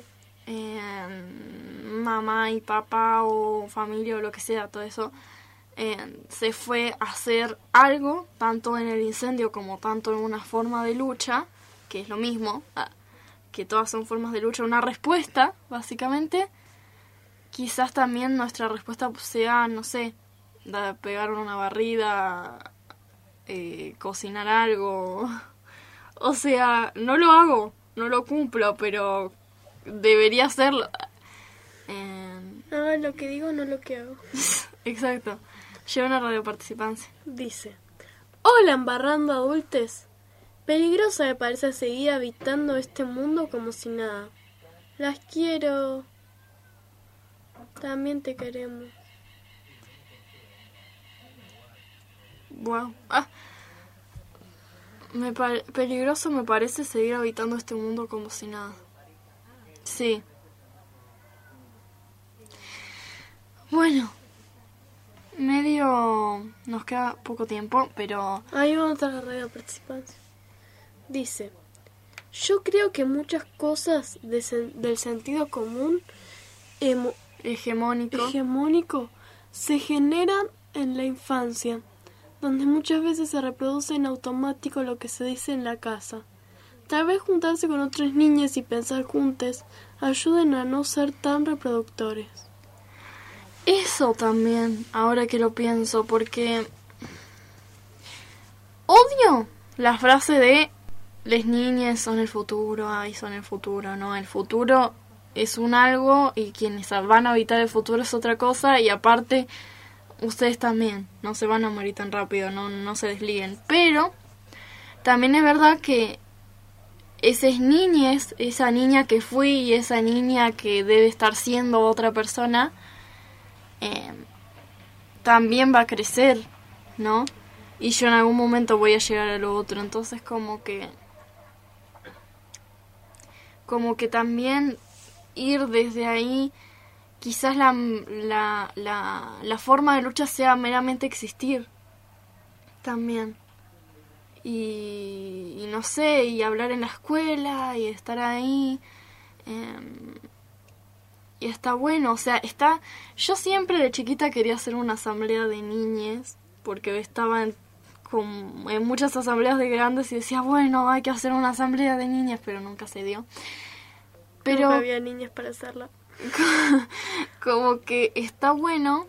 mamá y papá o familia o lo que sea, todo eso, se fue a hacer algo, tanto en el incendio como tanto en una forma de lucha, que es lo mismo, que todas son formas de lucha, una respuesta, básicamente. Quizás también nuestra respuesta sea, no sé, pegar una barrida, cocinar algo. O sea, no lo hago, no lo cumplo, pero debería hacerlo. Lo que digo, no lo que hago. Exacto. Lleva una radioparticipancia. Dice: hola, embarrando adultes. Peligrosa me parece seguir habitando este mundo como si nada. Las quiero. También te queremos. Wow. Peligroso me parece seguir habitando este mundo como si nada. Sí. Bueno, nos queda poco tiempo, pero... Ahí vamos a la radio participancia. Dice: yo creo que muchas cosas del sentido común hegemónico se generan en la infancia, donde muchas veces se reproduce en automático lo que se dice en la casa. Tal vez juntarse con otras niñas y pensar juntos ayuden a no ser tan reproductores. Eso también, ahora que lo pienso, porque odio la frase de las niñas son el futuro, son el futuro, no, el futuro es un algo y quienes van a habitar el futuro es otra cosa, y aparte ustedes también no se van a morir tan rápido, no se desliguen. Pero también es verdad que esas niñas, esa niña que fui y esa niña que debe estar siendo otra persona, también va a crecer, ¿no? Y yo en algún momento voy a llegar a lo otro. Entonces como que también ir desde ahí, quizás la forma de lucha sea meramente existir también. Y no sé, y hablar en la escuela y estar ahí, y está bueno, o sea, yo siempre de chiquita quería hacer una asamblea de niñes, porque estaba en muchas asambleas de grandes y decía, bueno, hay que hacer una asamblea de niñas, pero nunca se dio. Pero nunca había niñas para hacerla. Como que está bueno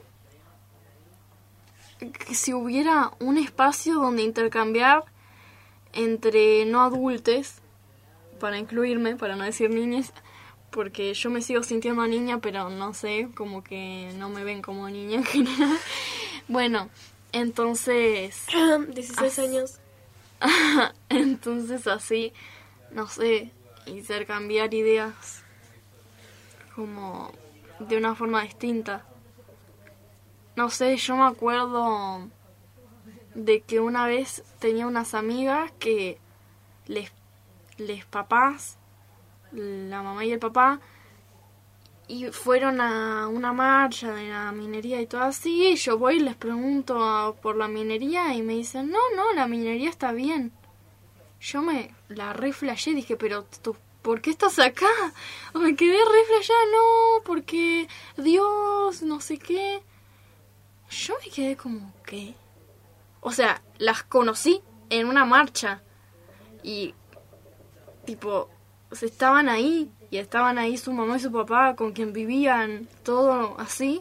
que si hubiera un espacio donde intercambiar entre no adultos, para incluirme, para no decir niñas, porque yo me sigo sintiendo niña, pero no sé, como que no me ven como niña en general. Bueno, entonces 16 años. Entonces así, no sé, intercambiar ideas como de una forma distinta. No sé, yo me acuerdo de que una vez tenía unas amigas que les papás, la mamá y el papá, y fueron a una marcha de la minería y todo así, y yo voy y les pregunto por la minería y me dicen, no, la minería está bien. Yo me la reflashé, dije, pero tú, ¿por qué estás acá? O me quedé reflashada, no, porque Dios, no sé qué. Yo me quedé como, ¿qué? O sea, las conocí, en una marcha. Y, tipo, estaban ahí. Y estaban ahí su mamá y su papá con quien vivían, todo así.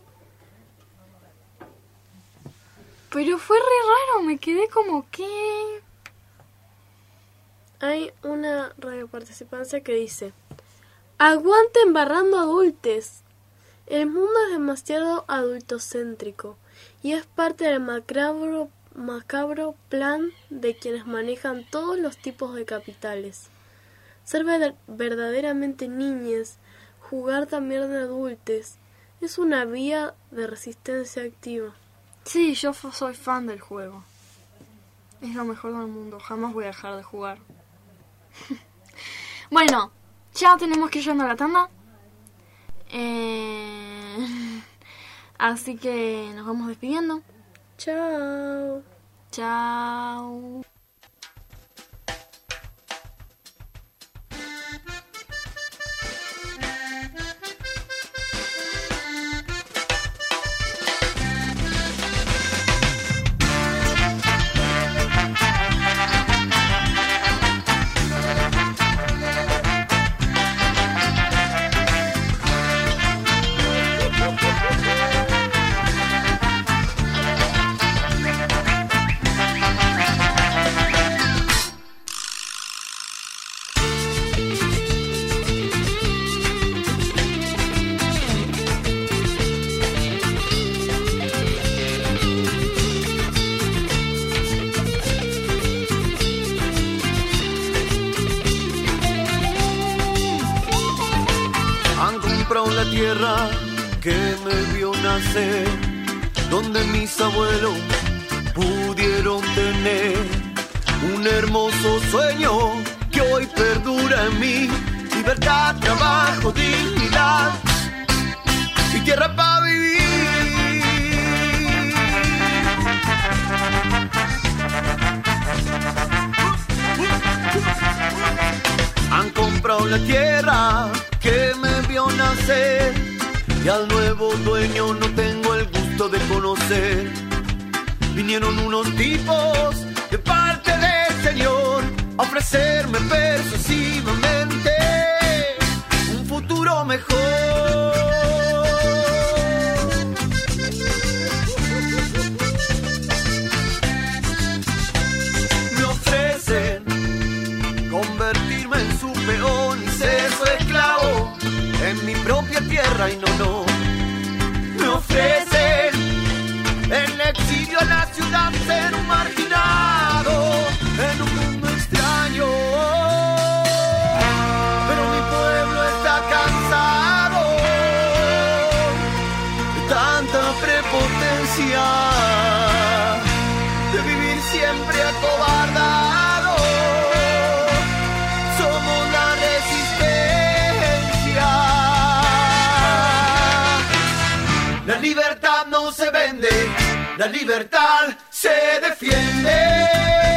Pero fue re raro, me quedé como, ¿qué? Hay una radioparticipancia que dice: aguante embarrando adultes. El mundo es demasiado adultocéntrico y es parte del macabro plan de quienes manejan todos los tipos de capitales. Ser verdaderamente niñes, jugar también de adultes, es una vía de resistencia activa. Sí, yo soy fan del juego. Es lo mejor del mundo, jamás voy a dejar de jugar. Bueno, ya tenemos que irnos a la tanda. Así que nos vamos despidiendo. Chao. Chao. La tierra que me vio nacer, donde mis abuelos pudieron tener un hermoso sueño que hoy perdura en mí. Libertad, trabajo, dignidad y tierra para vivir. Han comprado la tierra que me vio nacer y al nuevo dueño no tengo el gusto de conocer. Vinieron unos tipos de parte del Señor a ofrecerme persuasivamente un futuro mejor. Me ofrecen convertirme en su peón y ser su esclavo en mi propia tierra y no. Me ofrecen el exilio a la ciudad, ser un marginado en un mundo extraño. Pero mi pueblo está cansado de tanta prepotencia, de vivir siempre acobardado. Somos la resistencia. La libertad no se vende, la libertad se defiende.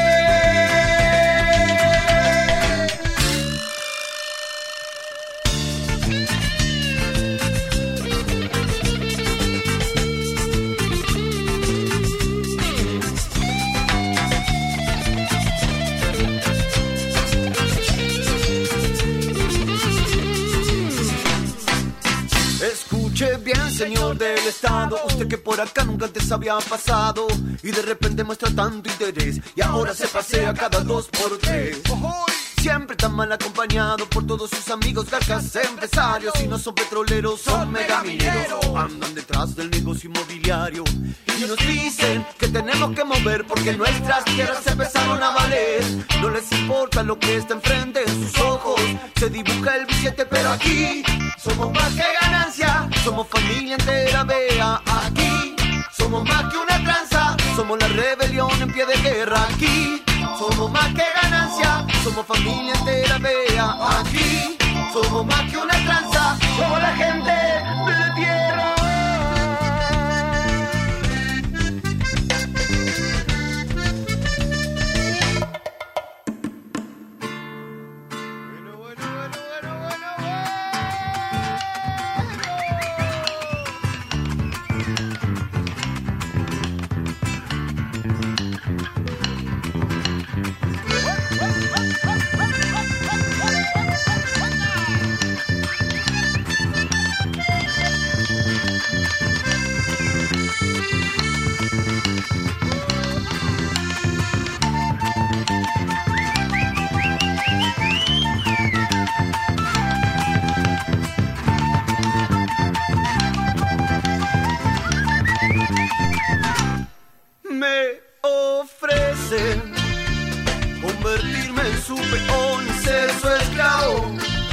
Escuche bien, señor del Estado, usted que por acá nunca antes había pasado y de repente muestra tanto interés y ahora se pasea cada 2x3. Siempre tan mal acompañado por todos sus amigos garcas empresarios, y no son petroleros, son megamineros. Andan detrás del negocio inmobiliario y nos dicen que tenemos que mover porque nuestras tierras empezaron a valer. No les importa lo que está enfrente, en sus ojos se dibuja el billete, pero aquí somos más que ganancia, somos familia entera, vea aquí. Somos más que una tranza, somos la rebelión en pie de guerra aquí. Somos más que ganancia, somos familia entera, vea aquí. Somos más que una tranza, somos la gente de la tierra.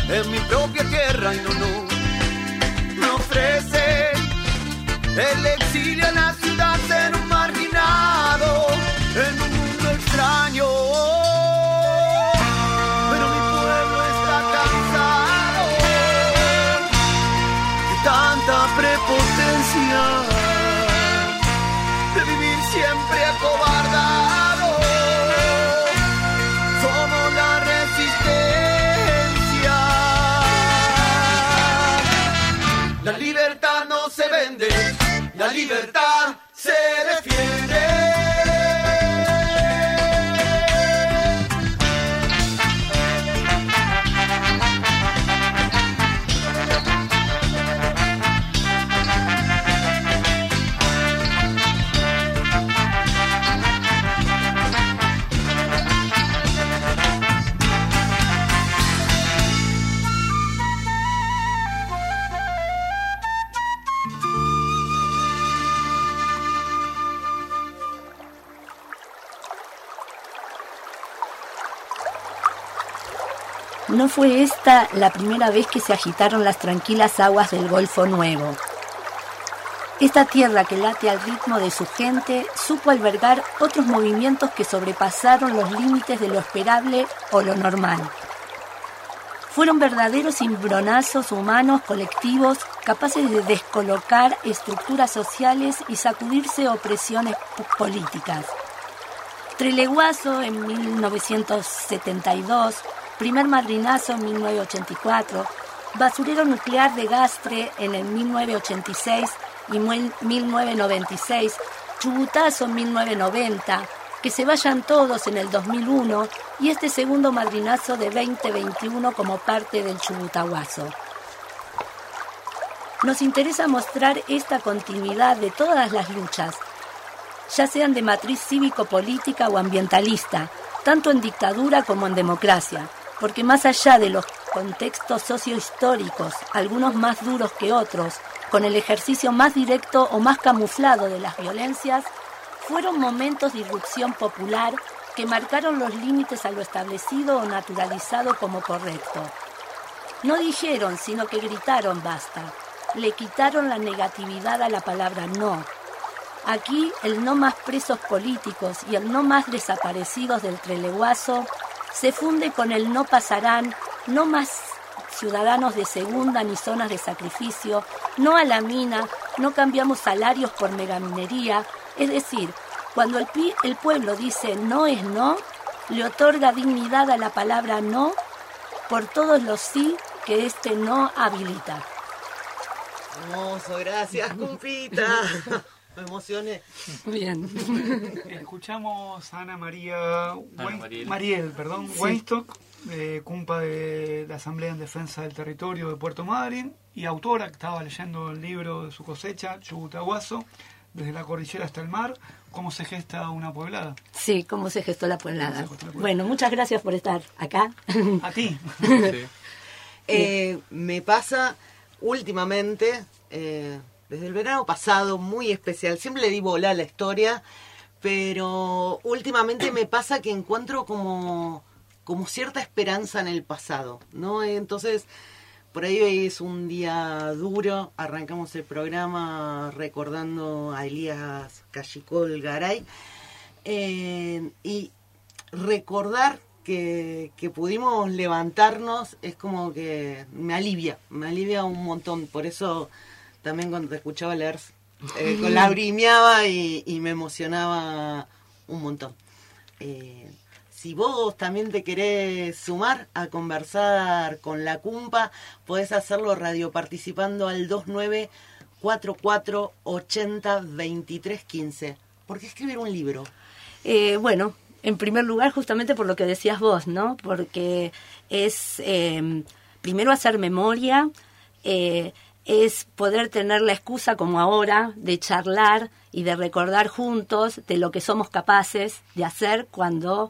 en mi propia tierra y no me ofrece el exilio en la ciudad, ser un marginado en un mundo extraño. Pero mi pueblo está cansado de tanta prepotencia, de vivir siempre acobardado. Somos la resistencia. La libertad no se vende, la libertad se defiende. No fue esta la primera vez que se agitaron las tranquilas aguas del Golfo Nuevo. Esta tierra que late al ritmo de su gente supo albergar otros movimientos que sobrepasaron los límites de lo esperable o lo normal. Fueron verdaderos cimbronazos humanos colectivos capaces de descolocar estructuras sociales y sacudirse opresiones políticas. Treleguazo en 1972, Primer Madrinazo en 1984, Basurero Nuclear de Gastre en el 1986 y 1996, Chubutazo en 1990, Que se vayan todos en el 2001 y este segundo madrinazo de 2021 como parte del Chubutahuazo. Nos interesa mostrar esta continuidad de todas las luchas, ya sean de matriz cívico-política o ambientalista, tanto en dictadura como en democracia, porque más allá de los contextos sociohistóricos, algunos más duros que otros, con el ejercicio más directo o más camuflado de las violencias, fueron momentos de irrupción popular que marcaron los límites a lo establecido o naturalizado como correcto. No dijeron, sino que gritaron basta. Le quitaron la negatividad a la palabra no. Aquí el no más presos políticos y el no más desaparecidos del Treleguazo se funde con el no pasarán, no más ciudadanos de segunda ni zonas de sacrificio, no a la mina, no cambiamos salarios por megaminería. Es decir, cuando el pueblo dice no es no, le otorga dignidad a la palabra no por todos los sí que este no habilita. Hermoso, gracias, compita. Me emocioné. Bien. Escuchamos a Mariel. Sí. Weinstock, cumpa de la Asamblea en Defensa del Territorio de Puerto Madryn y autora, que estaba leyendo el libro de su cosecha, Chubutahuazo, desde la cordillera hasta el mar, cómo se gesta una pueblada. Sí, cómo se gestó la pueblada. Bueno, muchas gracias por estar acá. A ti. Me pasa últimamente, desde el verano pasado, muy especial, siempre le di bola a la historia, pero últimamente me pasa que encuentro como cierta esperanza en el pasado, ¿no? Entonces, por ahí hoy es un día duro, arrancamos el programa recordando a Elías Cachicol Garay, y recordar que pudimos levantarnos es como que me alivia un montón. Por eso también cuando te escuchaba leer lagrimeaba y me emocionaba un montón. Si vos también te querés sumar a conversar con la Cumpa, podés hacerlo radioparticipando al 2944802315. ¿Por qué escribir un libro? Bueno, en primer lugar, justamente por lo que decías vos, ¿no? Porque es, primero, hacer memoria, es poder tener la excusa, como ahora, de charlar y de recordar juntos de lo que somos capaces de hacer cuando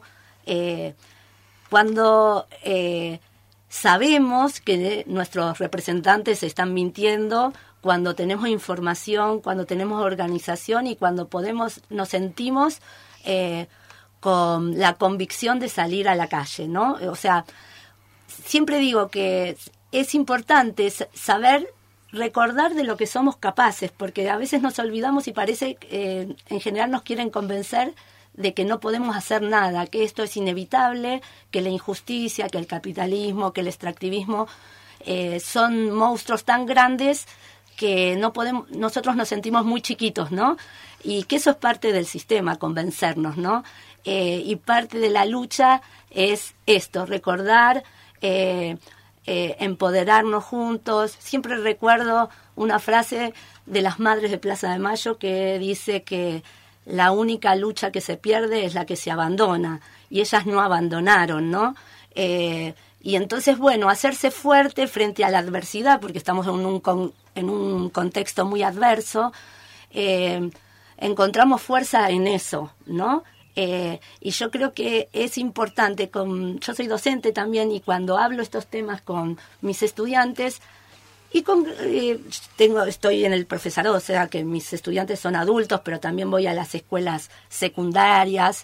sabemos que nuestros representantes están mintiendo, cuando tenemos información, cuando tenemos organización y cuando nos sentimos con la convicción de salir a la calle, ¿no? O sea, siempre digo que es importante saber recordar de lo que somos capaces, porque a veces nos olvidamos y parece que en general nos quieren convencer de que no podemos hacer nada, que esto es inevitable, que la injusticia, que el capitalismo, que el extractivismo son monstruos tan grandes que no podemos, nosotros nos sentimos muy chiquitos, ¿no? Y que eso es parte del sistema, convencernos, ¿no? Y parte de la lucha es esto, recordar, empoderarnos juntos. Siempre recuerdo una frase de las madres de Plaza de Mayo que dice que la única lucha que se pierde es la que se abandona, y ellas no abandonaron, ¿no? Y entonces, bueno, hacerse fuerte frente a la adversidad, porque estamos en un contexto muy adverso, encontramos fuerza en eso, ¿no? Y yo creo que es importante, yo soy docente también, y cuando hablo estos temas con mis estudiantes, y estoy en el profesorado, o sea que mis estudiantes son adultos, pero también voy a las escuelas secundarias,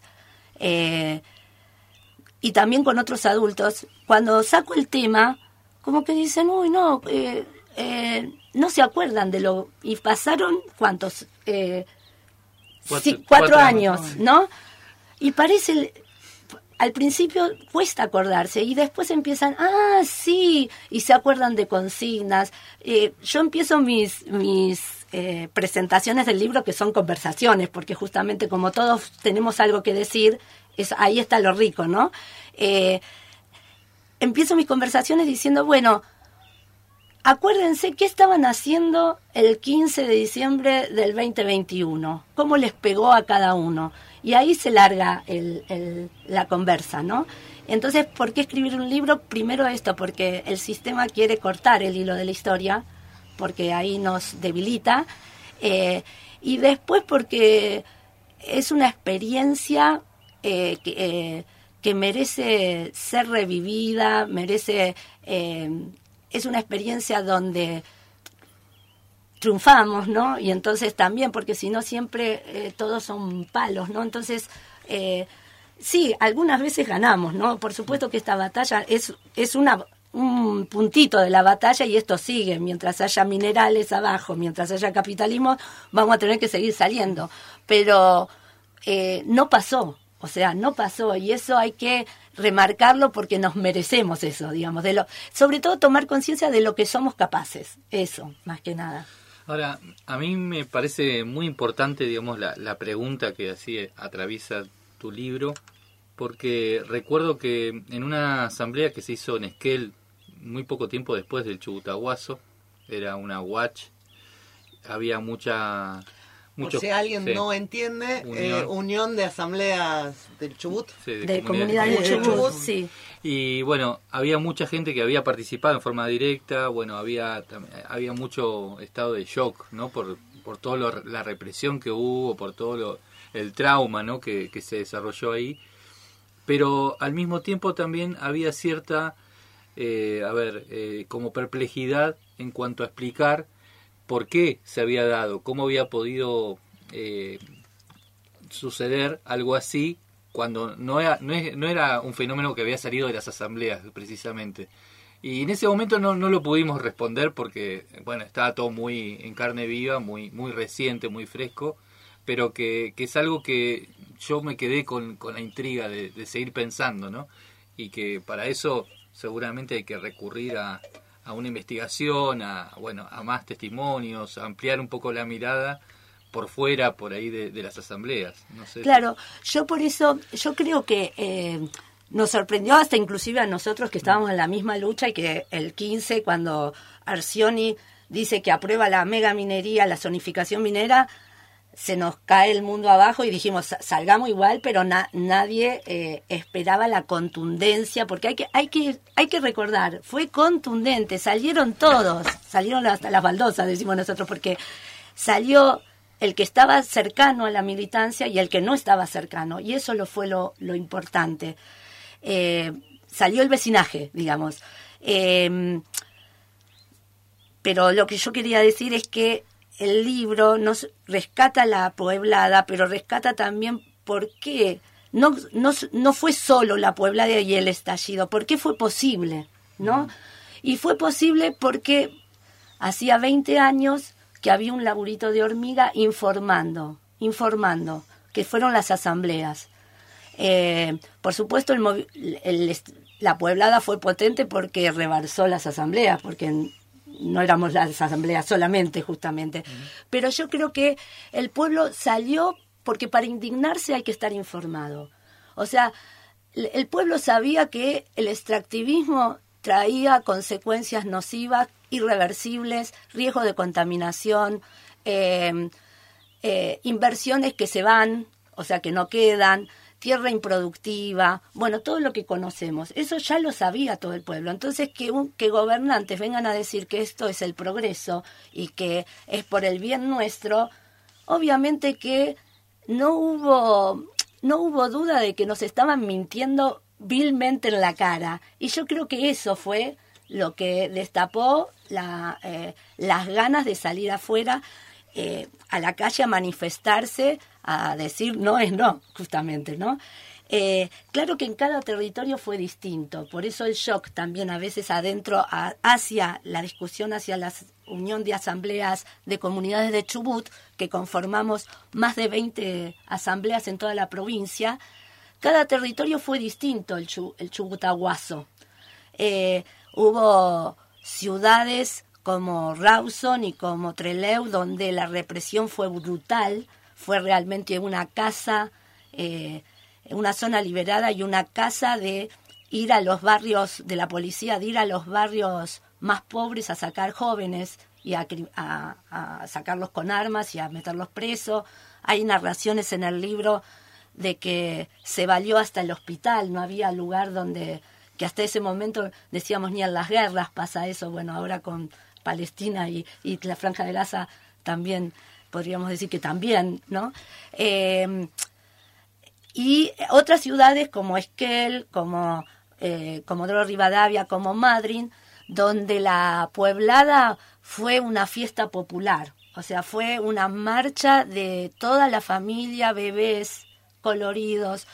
y también con otros adultos, cuando saco el tema, como que dicen, uy, no, no se acuerdan de lo... Y pasaron, ¿cuántos? 4 años, ¿no? Y parece... Al principio cuesta acordarse y después empiezan, sí, y se acuerdan de consignas. Yo empiezo mis presentaciones del libro, que son conversaciones, porque justamente como todos tenemos algo que decir, ahí está lo rico, ¿no? Empiezo mis conversaciones diciendo, bueno, acuérdense qué estaban haciendo el 15 de diciembre del 2021, cómo les pegó a cada uno. Y ahí se larga la conversa, ¿no? Entonces, ¿por qué escribir un libro? Primero esto, porque el sistema quiere cortar el hilo de la historia, porque ahí nos debilita, y después porque es una experiencia que merece ser revivida, es una experiencia donde triunfamos, ¿no? Y entonces también, porque si no siempre todos son palos, ¿no? Entonces, sí, algunas veces ganamos, ¿no? Por supuesto que esta batalla es un puntito de la batalla, y esto sigue. Mientras haya minerales abajo, mientras haya capitalismo, vamos a tener que seguir saliendo. Pero no pasó, o sea, no pasó, y eso hay que remarcarlo porque nos merecemos eso, digamos, sobre todo tomar conciencia de lo que somos capaces, eso, más que nada. Ahora, a mí me parece muy importante, digamos, la pregunta que así atraviesa tu libro, porque recuerdo que en una asamblea que se hizo en Esquel muy poco tiempo después del Chubutahuazo, era una watch, había mucha... Por si alguien no entiende, Unión de Asambleas del Chubut. Sí, de comunidades del Chubut, sí. Y bueno, había mucha gente que había participado en forma directa, bueno, había mucho estado de shock, ¿no? Por toda la represión que hubo, por todo el trauma, ¿no? que se desarrolló ahí. Pero al mismo tiempo también había cierta, como perplejidad en cuanto a explicar por qué se había dado, cómo había podido suceder algo así cuando no era un fenómeno que había salido de las asambleas precisamente. Y en ese momento no lo pudimos responder porque, bueno, estaba todo muy en carne viva, muy reciente, muy fresco, pero que es algo que yo me quedé con la intriga de seguir pensando, ¿no? Y que para eso seguramente hay que recurrir a una investigación, a más testimonios, a ampliar un poco la mirada por fuera, por ahí de las asambleas. No sé. Claro, yo por eso, yo creo que nos sorprendió hasta inclusive a nosotros que estábamos en la misma lucha, y que el 15, cuando Arcioni dice que aprueba la megaminería, la zonificación minera, se nos cae el mundo abajo y dijimos, salgamos igual, pero nadie esperaba la contundencia, porque hay que recordar, fue contundente, salieron todos, salieron hasta las baldosas, decimos nosotros, porque salió el que estaba cercano a la militancia y el que no estaba cercano, y eso fue lo importante. Salió el vecinaje, digamos. Pero lo que yo quería decir es que el libro nos rescata la pueblada, pero rescata también por qué no fue solo la pueblada y el estallido, por qué fue posible, ¿no? Y fue posible porque hacía 20 años que había un laburito de hormiga informando, que fueron las asambleas. Por supuesto, la Pueblada fue potente porque rebalsó las asambleas, porque no éramos las asambleas solamente, justamente. Pero yo creo que el pueblo salió porque para indignarse hay que estar informado. O sea, el pueblo sabía que el extractivismo traía consecuencias nocivas, irreversibles, riesgo de contaminación, inversiones que se van, o sea, que no quedan, tierra improductiva, bueno, todo lo que conocemos. Eso ya lo sabía todo el pueblo. Entonces, que gobernantes vengan a decir que esto es el progreso y que es por el bien nuestro, obviamente que no hubo duda de que nos estaban mintiendo vilmente en la cara. Y yo creo que eso fue lo que destapó las ganas de salir afuera, a la calle a manifestarse, a decir no es no, justamente, ¿no? Claro que en cada territorio fue distinto, por eso el shock también a veces adentro, hacia la discusión, hacia la unión de asambleas de comunidades de Chubut, que conformamos más de 20 asambleas en toda la provincia. Cada territorio fue distinto, el chubutahuazo. Hubo ciudades como Rawson y como Trelew, donde la represión fue brutal, fue realmente una casa, una zona liberada y una casa de ir a los barrios de la policía, de ir a los barrios más pobres a sacar jóvenes y a sacarlos con armas y a meterlos presos. Hay narraciones en el libro de que se valió hasta el hospital, no había lugar donde, que hasta ese momento decíamos ni en las guerras pasa eso, bueno, ahora con Palestina y la Franja de Gaza también podríamos decir que también, ¿no? Y otras ciudades como Esquel, como Comodoro Rivadavia, como Madryn, donde la Pueblada fue una fiesta popular, o sea, fue una marcha de toda la familia, bebés coloridos,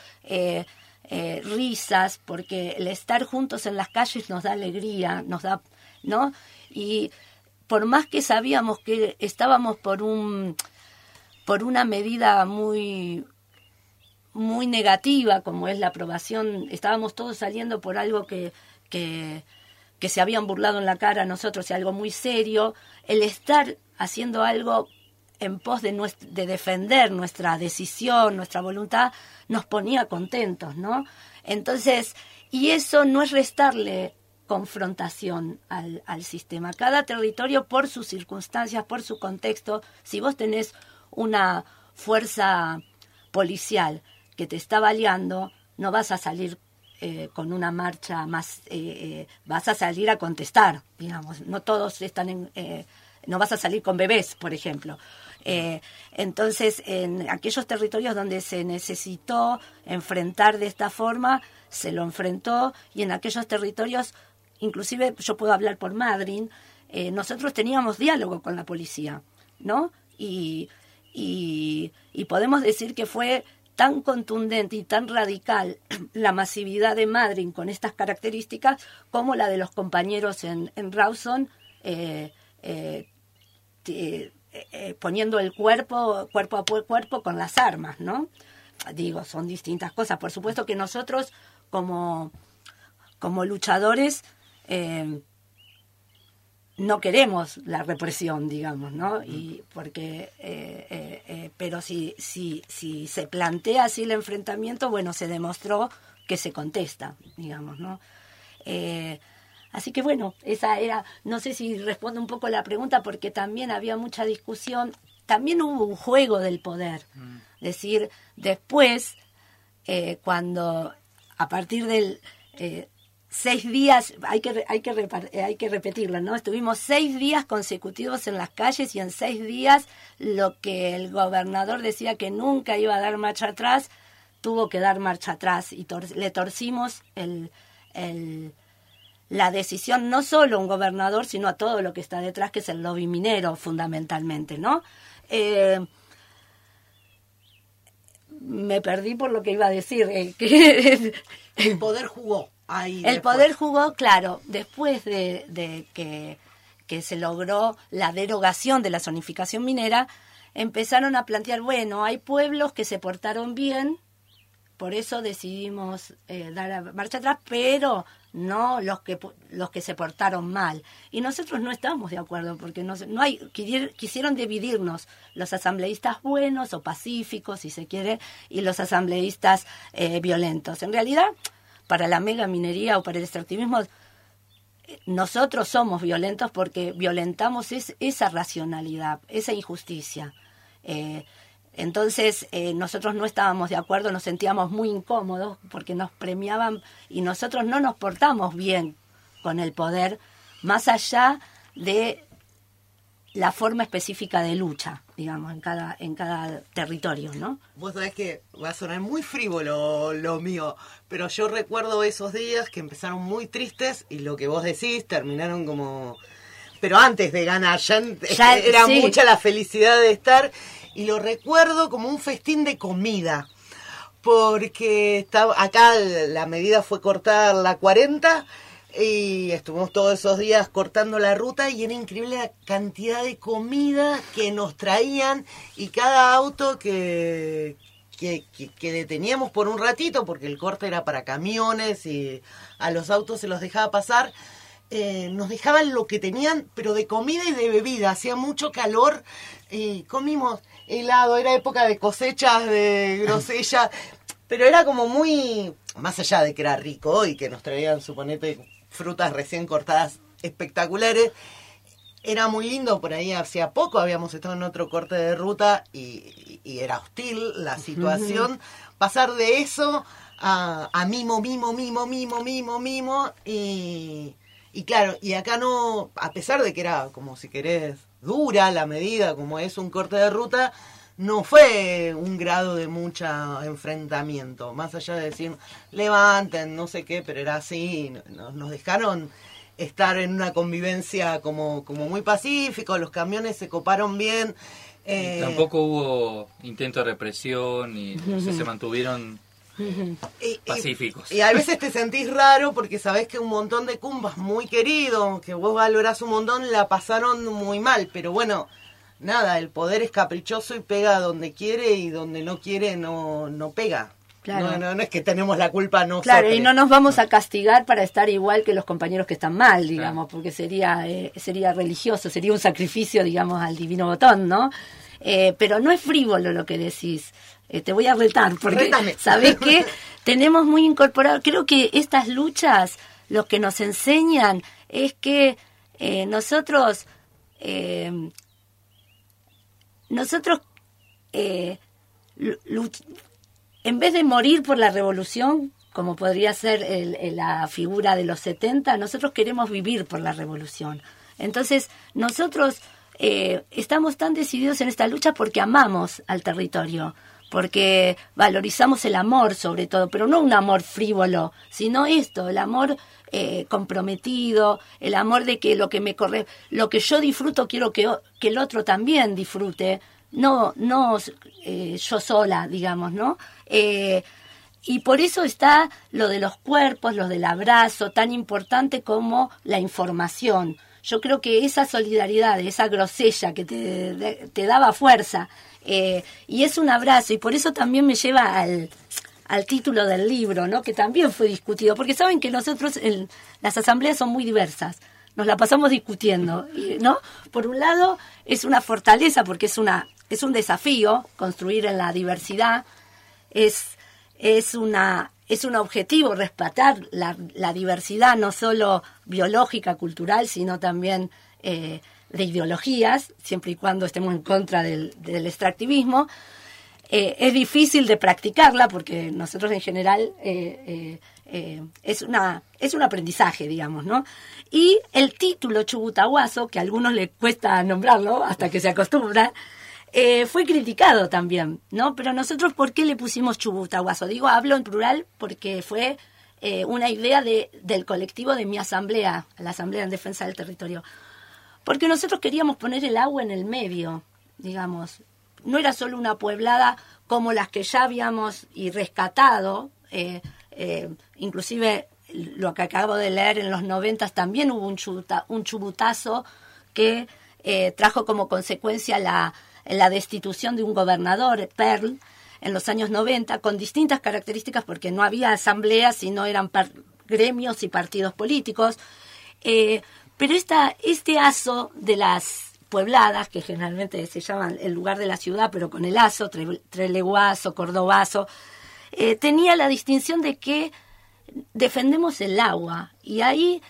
risas, porque el estar juntos en las calles nos da alegría, nos da, ¿no? Y por más que sabíamos que estábamos por una medida muy negativa, como es la aprobación, estábamos todos saliendo por algo que se habían burlado en la cara a nosotros, y algo muy serio, el estar haciendo algo en pos de defender nuestra decisión, nuestra voluntad, nos ponía contentos, ¿no? Entonces, y eso no es restarle confrontación al sistema. Cada territorio, por sus circunstancias, por su contexto, si vos tenés una fuerza policial que te está baleando, no vas a salir con una marcha más, vas a salir a contestar, digamos, no todos están no vas a salir con bebés, por ejemplo. Entonces, en aquellos territorios donde se necesitó enfrentar de esta forma, se lo enfrentó, y en aquellos territorios, inclusive yo puedo hablar por Madryn, nosotros teníamos diálogo con la policía, ¿no? Y podemos decir que fue tan contundente y tan radical la masividad de Madryn con estas características como la de los compañeros en Rawson, poniendo el cuerpo a cuerpo con las armas, ¿no? Digo, son distintas cosas. Por supuesto que nosotros como luchadores no queremos la represión, digamos, ¿no? Y porque pero si se plantea así el enfrentamiento, bueno, se demostró que se contesta, digamos, ¿no? Así que bueno, esa era, no sé si respondo un poco la pregunta, porque también había mucha discusión, también hubo un juego del poder, es decir, después, cuando a partir del 6 días, hay que repetirlo, ¿no? Estuvimos 6 días consecutivos en las calles, y en 6 días lo que el gobernador decía que nunca iba a dar marcha atrás, tuvo que dar marcha atrás, y le torcimos la decisión, no solo a un gobernador, sino a todo lo que está detrás, que es el lobby minero, fundamentalmente, ¿no? Me perdí por lo que iba a decir. El poder jugó. ahí. El poder jugó, claro, después de que se logró la derogación de la zonificación minera, empezaron a plantear, bueno, hay pueblos que se portaron bien, por eso decidimos dar la marcha atrás, pero no los que se portaron mal. Y nosotros no estábamos de acuerdo, porque quisieron dividirnos los asambleístas buenos o pacíficos, si se quiere, y los asambleístas violentos. En realidad, para la mega minería o para el extractivismo, nosotros somos violentos porque violentamos esa racionalidad, esa injusticia. Entonces nosotros no estábamos de acuerdo, nos sentíamos muy incómodos porque nos premiaban y nosotros no nos portamos bien con el poder, más allá de la forma específica de lucha, digamos, en cada territorio, ¿no? Vos sabés que va a sonar muy frívolo lo mío, pero yo recuerdo esos días que empezaron muy tristes y lo que vos decís terminaron como... Pero antes de ganar, ya era sí, mucha la felicidad de estar, y lo recuerdo como un festín de comida, porque acá la medida fue cortar la 40 y estuvimos todos esos días cortando la ruta y era increíble la cantidad de comida que nos traían, y cada auto que deteníamos por un ratito, porque el corte era para camiones y a los autos se los dejaba pasar, nos dejaban lo que tenían, pero de comida y de bebida. Hacía mucho calor y comimos helado, era época de cosechas de grosella, pero era como muy, más allá de que era rico y que nos traían, suponete, frutas recién cortadas espectaculares, era muy lindo. Por ahí hacía poco habíamos estado en otro corte de ruta y era hostil la situación. Pasar de eso a mimo, y claro, y acá no, a pesar de que era como, si querés, dura la medida, como es un corte de ruta, no fue un grado de mucho enfrentamiento, más allá de decir, levanten, no sé qué, pero era así, nos dejaron estar en una convivencia como muy pacífico, los camiones se coparon bien. Tampoco hubo intento de represión y se mantuvieron pacíficos. Y a veces te sentís raro porque sabés que un montón de cumbas muy queridos, que vos valorás un montón, la pasaron muy mal. Pero bueno, nada, el poder es caprichoso y pega donde quiere, y donde no quiere no pega. Claro. No es que tenemos la culpa nosotros. Claro, y no nos vamos a castigar para estar igual que los compañeros que están mal, digamos, porque sería religioso, sería un sacrificio, digamos, al divino botón, ¿no? Pero no es frívolo lo que decís. Te voy a retar, porque ¿sabés qué? Tenemos muy incorporado, creo que estas luchas lo que nos enseñan es que nosotros en vez de morir por la revolución, como podría ser la figura de los 70, nosotros queremos vivir por la revolución. Entonces, nosotros estamos tan decididos en esta lucha porque amamos al territorio, porque valorizamos el amor sobre todo, pero no un amor frívolo, sino el amor comprometido, el amor de que lo que yo disfruto quiero que el otro también disfrute, no yo sola, digamos, ¿no? Y por eso está lo de los cuerpos, lo del abrazo, tan importante como la información. Yo creo que esa solidaridad, esa grosella que te daba fuerza, y es un abrazo, y por eso también me lleva al título del libro, ¿no? Que también fue discutido, porque saben que nosotros las asambleas son muy diversas, nos la pasamos discutiendo, ¿no? Por un lado es una fortaleza porque es un desafío construir en la diversidad, es un objetivo respetar la diversidad, no solo biológica, cultural, sino también de ideologías, siempre y cuando estemos en contra del extractivismo. Es difícil de practicarla porque nosotros en general es un aprendizaje, digamos, ¿no? Y el título Chubutahuazo, que a algunos les cuesta nombrarlo hasta que se acostumbran, fue criticado también, ¿no? Pero nosotros, ¿por qué le pusimos Chubutahuazo? Hablo en plural porque fue una idea del colectivo de mi asamblea, la Asamblea en Defensa del Territorio. Porque nosotros queríamos poner el agua en el medio, digamos. No era solo una pueblada como las que ya habíamos rescatado, inclusive lo que acabo de leer en los 90 también hubo un chubutazo que trajo como consecuencia la destitución de un gobernador, Perl, en los años 90, con distintas características porque no había asambleas, sino eran gremios y partidos políticos. Pero este aso de las puebladas, que generalmente se llaman el lugar de la ciudad, pero con el aso, treleguazo, cordobazo, tenía la distinción de que defendemos el agua. Y ahí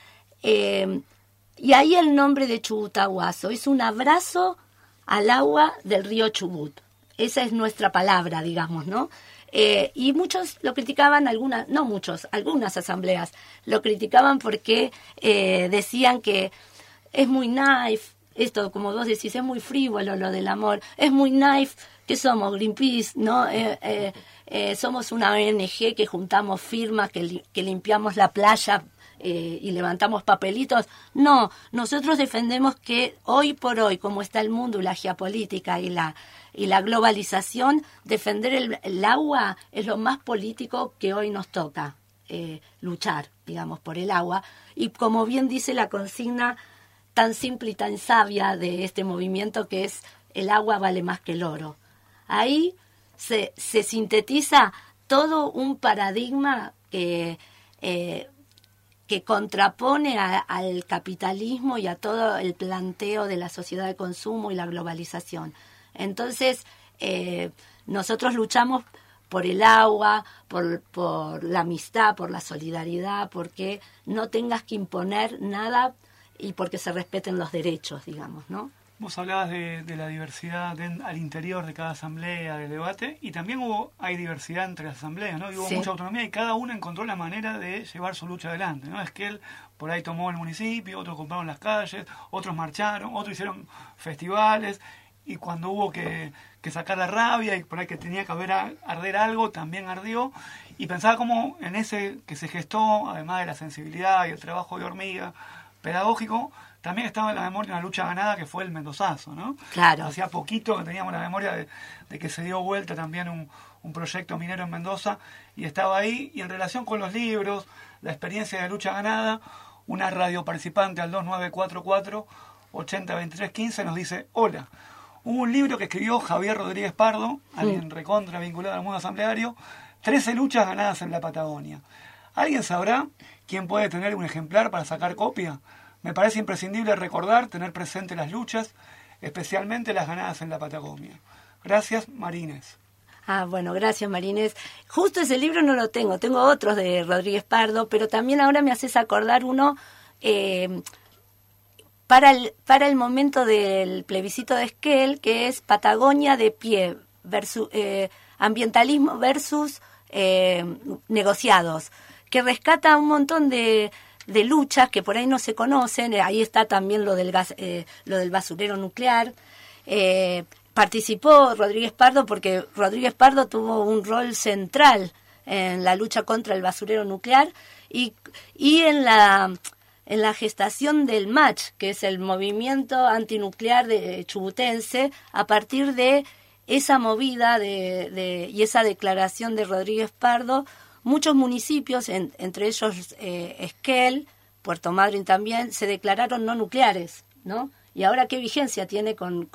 el nombre de Chubutahuazo es un abrazo al agua del río Chubut. Esa es nuestra palabra, digamos, ¿no? Y muchos lo criticaban, algunas asambleas lo criticaban porque decían que es muy naif, esto como vos decís, es muy frívolo lo del amor, es muy naif, que somos Greenpeace, ¿no? Somos una ONG que juntamos firmas, que limpiamos la playa y levantamos papelitos. No, nosotros defendemos que hoy por hoy, como está el mundo y la geopolítica y la globalización, defender el agua es lo más político que hoy nos toca, luchar, digamos, por el agua. Y como bien dice la consigna tan simple y tan sabia de este movimiento, que es el agua vale más que el oro. Ahí se sintetiza todo un paradigma que contrapone al capitalismo y a todo el planteo de la sociedad de consumo y la globalización. Entonces, nosotros luchamos por el agua, por la amistad, por la solidaridad, porque no tengas que imponer nada y porque se respeten los derechos, digamos, ¿no? Vos hablabas de la diversidad al interior de cada asamblea, del debate, y también hay diversidad entre las asambleas, ¿no? Y hubo mucha autonomía y cada uno encontró la manera de llevar su lucha adelante, ¿no? Es que él por ahí tomó el municipio, otros compraron las calles, otros marcharon, otros hicieron festivales, y cuando hubo que sacar la rabia y por ahí que tenía que arder algo, también ardió. Y pensaba como en ese que se gestó, además de la sensibilidad y el trabajo de hormiga pedagógico, también estaba en la memoria una lucha ganada que fue el Mendozazo, ¿no? Claro. Hacía poquito que teníamos la memoria de que se dio vuelta también un proyecto minero en Mendoza y estaba ahí. Y en relación con los libros, la experiencia de lucha ganada, una radio participante al 2944-802315 nos dice: hola, hubo un libro que escribió Javier Rodríguez Pardo, alguien recontra vinculado al mundo asambleario, 13 luchas ganadas en la Patagonia. ¿Alguien sabrá quién puede tener un ejemplar para sacar copia? Me parece imprescindible tener presente las luchas, especialmente las ganadas en la Patagonia. Gracias, Marínez. Bueno, gracias, Marínez. Justo ese libro no lo tengo otros de Rodríguez Pardo, pero también ahora me haces acordar uno para el momento del plebiscito de Esquel, que es Patagonia de pie, ambientalismo versus negociados, que rescata un montón de luchas que por ahí no se conocen. Ahí está también lo del basurero nuclear. Participó Rodríguez Pardo porque Rodríguez Pardo tuvo un rol central en la lucha contra el basurero nuclear y en la gestación del MACH, que es el movimiento antinuclear chubutense, a partir de esa movida y esa declaración de Rodríguez Pardo. Muchos municipios, entre ellos Esquel, Puerto Madryn también, se declararon no nucleares, ¿no? Y ahora qué vigencia tiene con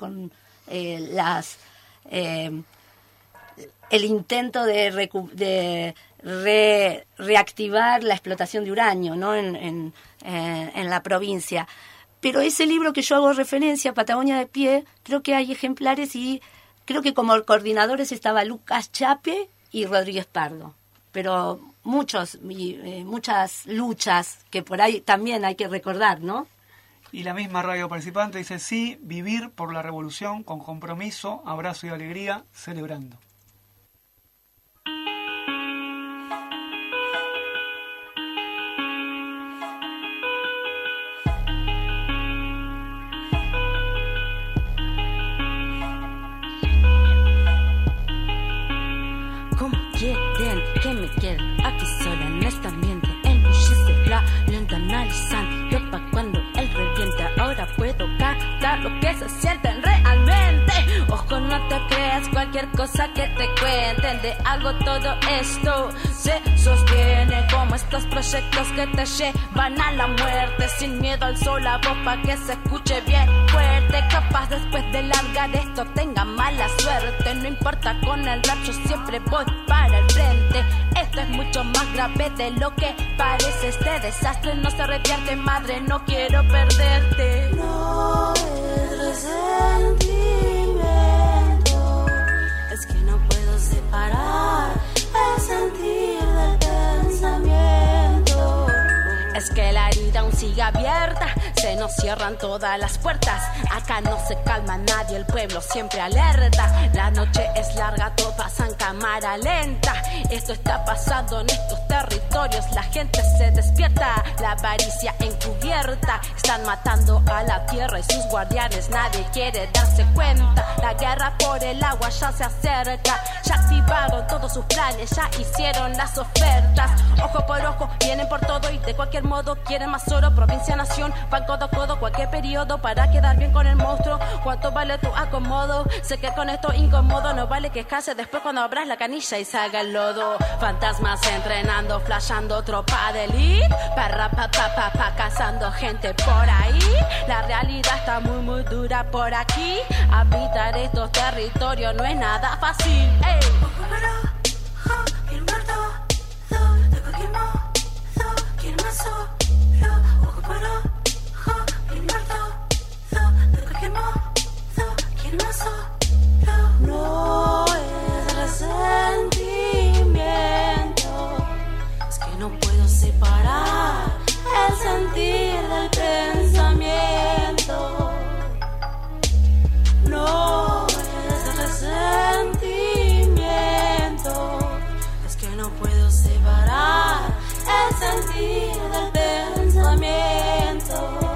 el intento de reactivar la explotación de uranio, ¿no? en la provincia. Pero ese libro que yo hago referencia, Patagonia de pie, creo que hay ejemplares y creo que como coordinadores estaba Lucas Chape y Rodríguez Pardo. Pero muchas luchas que por ahí también hay que recordar, ¿no? Y la misma radio participante dice: sí, vivir por la revolución con compromiso, abrazo y alegría, celebrando. Que me quede aquí sola en este ambiente, embullice la lenta analizando yo pa' cuando él reviente. Ahora puedo captar lo que se sienten realmente. Ojo, no te creas cualquier cosa que te cuenten. de algo todo esto. Se sostiene como estos proyectos que te llevan a la muerte, sin miedo al sol, la voz pa' que se escuche bien fuerte. Capaz después de largar esto tenga mala suerte, no importa, con el rap yo siempre voy para el frente. Esto es mucho más grave de lo que parece. Este desastre no se revierte, madre, no quiero perderte. No es resentimiento, es que no puedo separar el sentir del pensamiento. Es que la herida aún sigue abierta, se nos cierran todas las puertas. Acá no se calma nadie, el pueblo siempre alerta. La noche es larga, todo pasa en cámara lenta. Esto está pasando en estos territorios, la gente se despierta. La avaricia encubierta, están matando a la tierra y sus guardianes, nadie quiere darse cuenta. La guerra por el agua ya se acerca, ya activaron todos sus planes, ya hicieron las ofertas. Ojo por ojo, vienen por todo y de cualquier modo quieren más oro. Provincia, nación, van codo a codo, cualquier periodo para quedar bien con el monstruo. ¿Cuánto vale tu acomodo? Sé que con esto incómodo no vale quejarse después cuando abras la canilla y salga el lodo. Fantasmas entrenando, flashando, tropa de elite, perra pa pa pa pa, cazando gente por ahí. La realidad está muy muy dura por aquí. Habitar estos territorios no es nada fácil. Ey. No es resentimiento, es que no puedo separar el sentir del pensamiento. No es resentimiento, es que no puedo separar el sentir del pensamiento.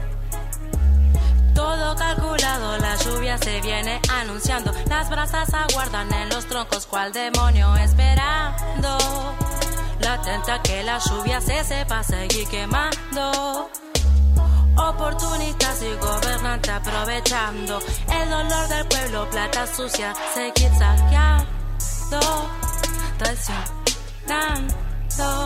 Todo calculado, la lluvia se viene anunciando. Las brasas aguardan en los troncos, cual demonio esperando. Latente que la lluvia se sepa seguir quemando. Oportunistas y gobernantes aprovechando el dolor del pueblo, plata sucia, seguir saqueando, traicionando.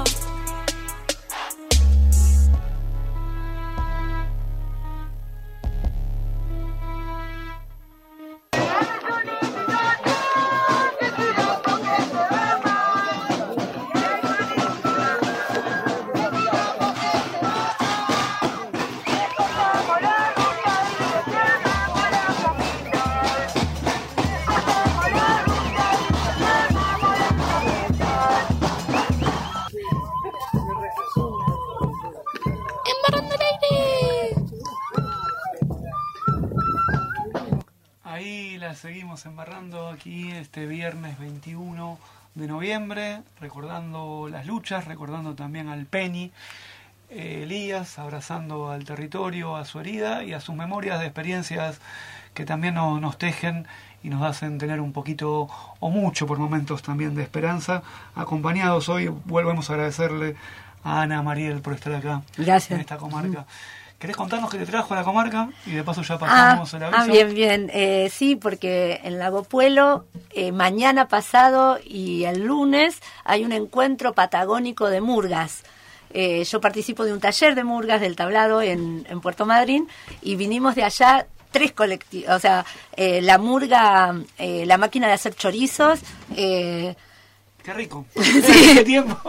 Seguimos embarrando aquí este viernes 21 de noviembre, recordando las luchas, recordando también al Penny Elías, abrazando al territorio, a su herida y a sus memorias de experiencias que también nos tejen y nos hacen tener un poquito o mucho por momentos también de esperanza. Acompañados hoy, volvemos a agradecerle a Ana Mariel por estar acá. Gracias. En esta comarca. ¿Querés contarnos qué te trajo a la comarca? Y de paso ya pasamos el aviso. Bien. Sí, porque en Lago Puelo, mañana pasado y el lunes, hay un encuentro patagónico de murgas. Yo participo de un taller de murgas del tablado en Puerto Madryn y vinimos de allá 3 colectivos. O sea, la murga, la máquina de hacer chorizos. ¡Qué rico! Sí. ¡Qué tiempo!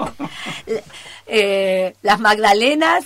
Las magdalenas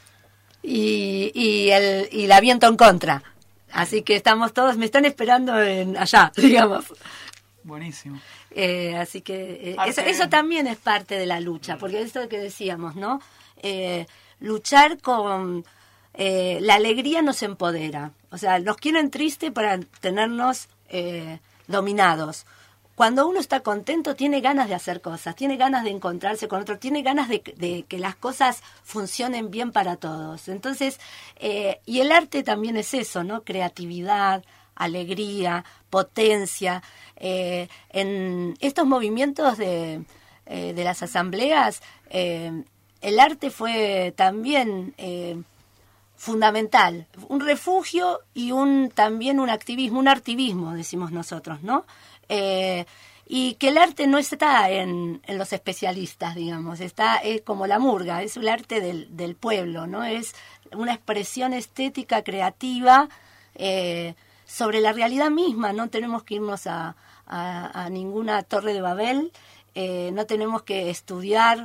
y la viento en contra. Así que estamos todos, me están esperando allá, digamos. Buenísimo. Así que eso también es parte de la lucha, porque esto que decíamos, ¿no? Luchar con la alegría nos empodera. O sea, nos quieren triste para tenernos dominados. Cuando uno está contento, tiene ganas de hacer cosas, tiene ganas de encontrarse con otro, tiene ganas de que las cosas funcionen bien para todos. Entonces, y el arte también es eso, ¿no? Creatividad, alegría, potencia. En estos movimientos de las asambleas, el arte fue también fundamental, un refugio y también un activismo, un artivismo, decimos nosotros, ¿no? y que el arte no está en los especialistas, digamos, es como la murga, es el arte del pueblo, ¿no? Es una expresión estética, creativa, sobre la realidad misma. No tenemos que irnos a ninguna torre de Babel, no tenemos que estudiar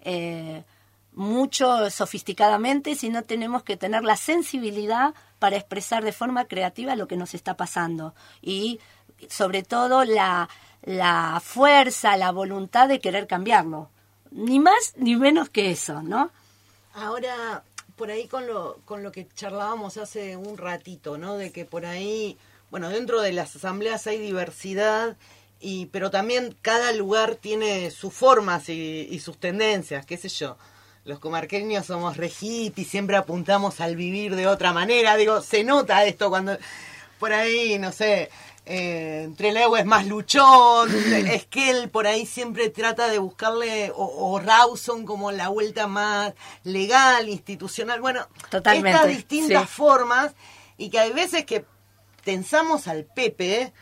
mucho sofisticadamente, sino tenemos que tener la sensibilidad para expresar de forma creativa lo que nos está pasando y sobre todo la fuerza, la voluntad de querer cambiarlo, ni más ni menos que eso, ¿no? Ahora, por ahí con lo que charlábamos hace un ratito, ¿no? De que por ahí, bueno, dentro de las asambleas hay diversidad, pero también cada lugar tiene sus formas y sus tendencias, qué sé yo. Los comarqueños somos re hippies, siempre apuntamos al vivir de otra manera. Digo, se nota esto cuando por ahí, no sé, Trelew es más luchón, Esquel por ahí siempre trata de buscarle, o Rawson como la vuelta más legal, institucional. Bueno, totalmente, estas distintas formas, y que hay veces que tensamos al Pepe,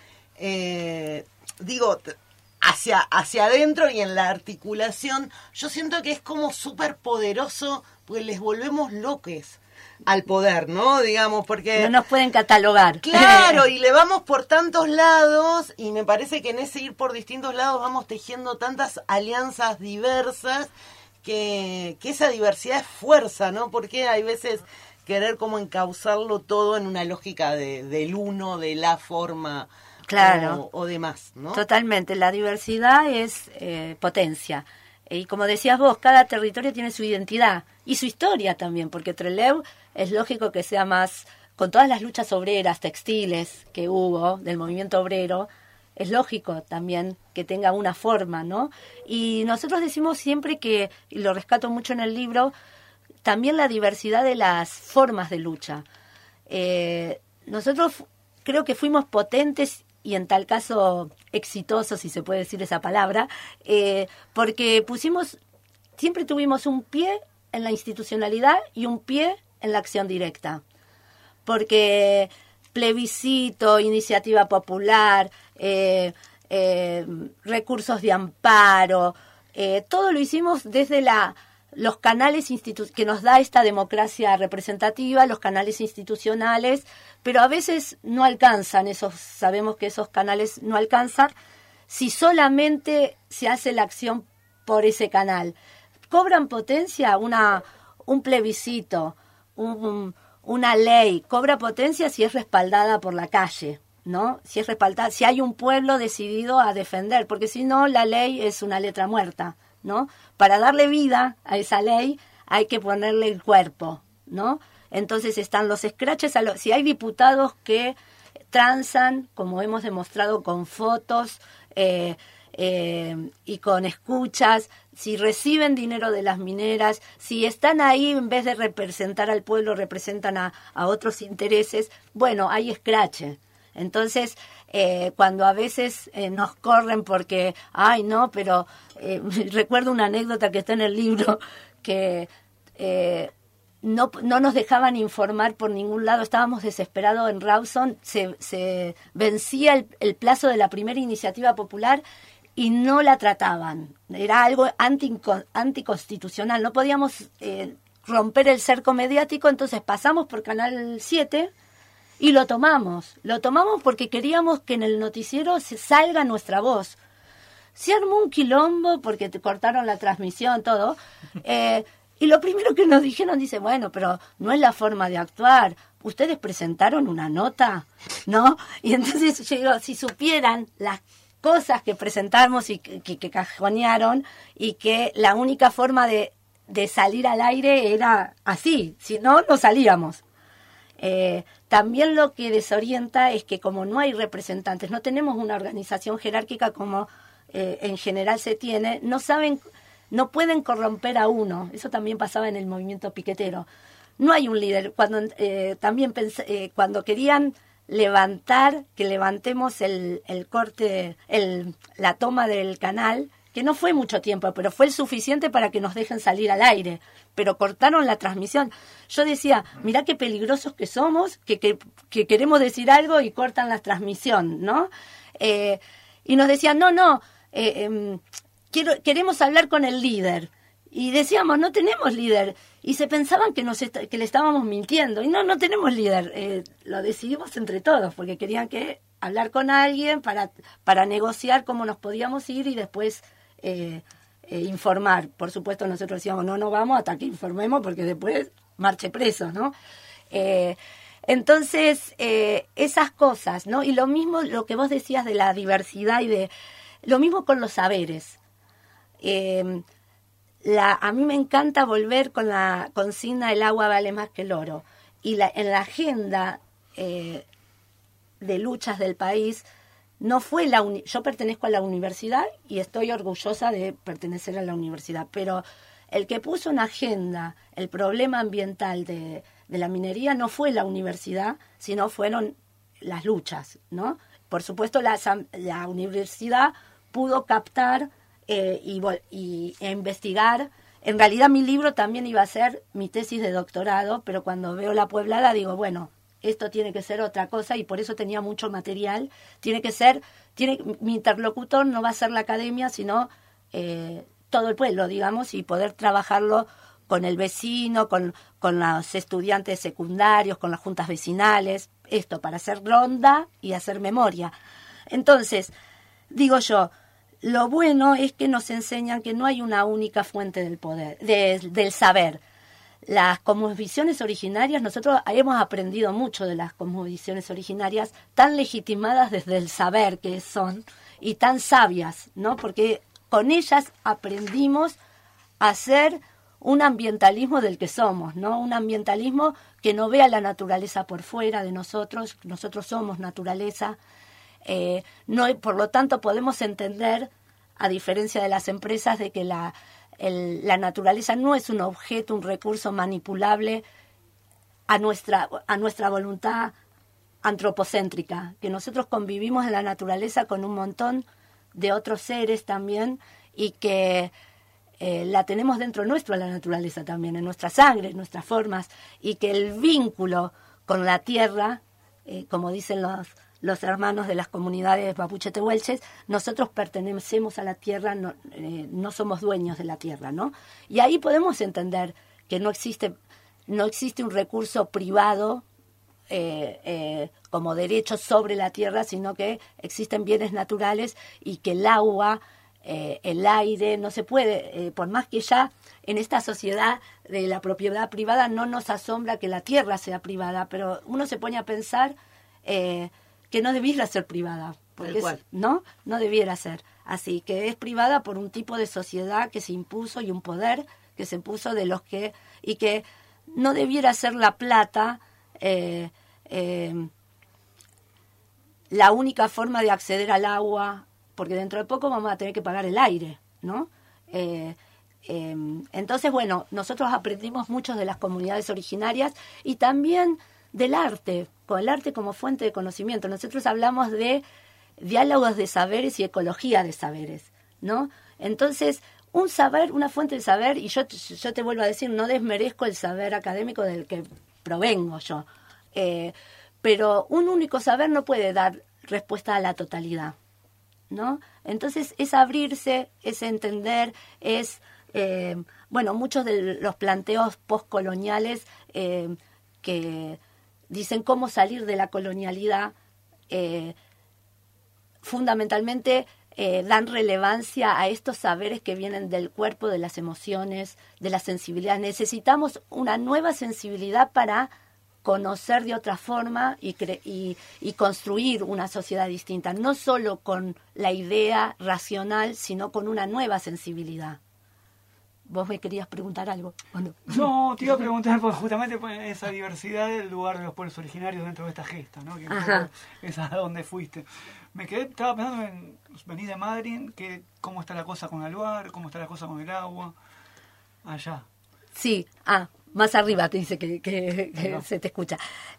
digo, hacia adentro y en la articulación, yo siento que es como súper poderoso, porque les volvemos loques al poder, ¿no? Digamos, porque... No nos pueden catalogar. Claro, y le vamos por tantos lados, y me parece que en ese ir por distintos lados vamos tejiendo tantas alianzas diversas, que esa diversidad es fuerza, ¿no? Porque hay veces querer como encauzarlo todo en una lógica del uno, de la forma... Claro. O demás, ¿no? Totalmente, la diversidad es potencia. Y como decías vos, cada territorio tiene su identidad y su historia también, porque Trelew es lógico que sea más, con todas las luchas obreras, textiles que hubo del movimiento obrero, es lógico también que tenga una forma, ¿no? Y nosotros decimos siempre que, y lo rescato mucho en el libro, también la diversidad de las formas de lucha. Nosotros creo que fuimos potentes y en tal caso exitosos, si se puede decir esa palabra, porque siempre tuvimos un pie en la institucionalidad y un pie en la acción directa. Porque plebiscito, iniciativa popular, recursos de amparo, todo lo hicimos desde los canales que nos da esta democracia representativa, los canales institucionales, pero a veces no alcanzan, sabemos que esos canales no alcanzan si solamente se hace la acción por ese canal. Cobran potencia un plebiscito, una ley, cobra potencia si es respaldada por la calle, ¿no? Si es respaldada, si hay un pueblo decidido a defender, porque si no la ley es una letra muerta, ¿no? Para darle vida a esa ley hay que ponerle el cuerpo, ¿no? Entonces están los escraches, si hay diputados que transan, como hemos demostrado con fotos y con escuchas, si reciben dinero de las mineras, si están ahí en vez de representar al pueblo, representan a otros intereses, bueno, hay escrache. Entonces, cuando a veces nos corren porque, ay, no, pero recuerdo una anécdota que está en el libro que no nos dejaban informar por ningún lado, estábamos desesperados en Rawson, se vencía el plazo de la primera iniciativa popular y no la trataban, era algo anticonstitucional, no podíamos romper el cerco mediático, entonces pasamos por Canal 7 y lo tomamos porque queríamos que en el noticiero se salga nuestra voz. Se armó un quilombo porque te cortaron la transmisión, todo. Y lo primero que nos dijeron, dice, bueno, pero no es la forma de actuar. Ustedes presentaron una nota, ¿no? Y entonces yo digo, si supieran las cosas que presentamos y que cajonearon y que la única forma de salir al aire era así, si no, no salíamos. También lo que desorienta es que como no hay representantes, no tenemos una organización jerárquica como en general se tiene, no pueden corromper a uno. Eso también pasaba en el movimiento piquetero. No hay un líder. Cuando querían que levantemos el corte, la toma del canal, que no fue mucho tiempo, pero fue el suficiente para que nos dejen salir al aire. Pero cortaron la transmisión. Yo decía, mirá qué peligrosos que somos, que queremos decir algo y cortan la transmisión, ¿no? Y nos decían, no, queremos hablar con el líder. Y decíamos, no tenemos líder. Y se pensaban que le estábamos mintiendo. Y no tenemos líder. Lo decidimos entre todos, porque querían hablar con alguien para negociar cómo nos podíamos ir y después informar. Por supuesto, nosotros decíamos, no vamos hasta que informemos, porque después marche preso, ¿no? Entonces, esas cosas, ¿no? Y lo mismo, lo que vos decías de la diversidad lo mismo con los saberes. A mí me encanta volver con la consigna el agua vale más que el oro. Y en la agenda de luchas del país, no fue yo pertenezco a la universidad y estoy orgullosa de pertenecer a la universidad, pero el que puso en agenda el problema ambiental de la minería no fue la universidad, sino fueron las luchas, ¿no? Por supuesto, la universidad pudo captar e investigar. En realidad mi libro también iba a ser mi tesis de doctorado, pero cuando veo la pueblada digo, bueno, esto tiene que ser otra cosa, y por eso tenía mucho material. Mi interlocutor no va a ser la academia, sino todo el pueblo, digamos, y poder trabajarlo con el vecino, con los estudiantes secundarios, con las juntas vecinales, esto para hacer ronda y hacer memoria. Entonces, digo yo, lo bueno es que nos enseñan que no hay una única fuente del poder, del saber. Las cosmovisiones originarias, nosotros hemos aprendido mucho de las cosmovisiones originarias, tan legitimadas desde el saber que son, y tan sabias, ¿no? Porque con ellas aprendimos a hacer un ambientalismo del que somos, ¿no? Un ambientalismo que no vea la naturaleza por fuera de nosotros somos naturaleza. Por lo tanto, podemos entender, a diferencia de las empresas, de que la naturaleza no es un objeto, un recurso manipulable a nuestra voluntad antropocéntrica, que nosotros convivimos en la naturaleza con un montón de otros seres también, y que la tenemos dentro nuestro, la naturaleza también, en nuestra sangre, en nuestras formas, y que el vínculo con la tierra, como dicen los hermanos de las comunidades mapuche tehuelches, nosotros pertenecemos a la tierra, no somos dueños de la tierra, ¿no? Y ahí podemos entender que no existe un recurso privado como derecho sobre la tierra, sino que existen bienes naturales, y que el agua, el aire, no se puede, por más que ya en esta sociedad de la propiedad privada no nos asombra que la tierra sea privada, pero uno se pone a pensar que no debiera ser privada, porque no debiera ser. Así que es privada por un tipo de sociedad que se impuso, y un poder que se impuso y que no debiera ser la plata la única forma de acceder al agua, porque dentro de poco vamos a tener que pagar el aire, ¿no? Entonces, bueno, nosotros aprendimos mucho de las comunidades originarias y también del arte, con el arte como fuente de conocimiento. Nosotros hablamos de diálogos de saberes y ecología de saberes, ¿no? Entonces, un saber, una fuente de saber, y yo te vuelvo a decir, no desmerezco el saber académico del que provengo yo, pero un único saber no puede dar respuesta a la totalidad, ¿no? Entonces, es abrirse, es entender, es, muchos de los planteos postcoloniales que dicen cómo salir de la colonialidad, fundamentalmente dan relevancia a estos saberes que vienen del cuerpo, de las emociones, de la sensibilidad. Necesitamos una nueva sensibilidad para conocer de otra forma y construir una sociedad distinta, no solo con la idea racional, sino con una nueva sensibilidad. ¿Vos me querías preguntar algo o no? No, te iba a preguntar justamente por esa diversidad del lugar de los pueblos originarios dentro de esta gesta, ¿no? Que es a donde fuiste. Estaba pensando en venir de Madrid, cómo está la cosa con el lugar, cómo está la cosa con el agua, allá. Sí, más arriba te dice que se te escucha.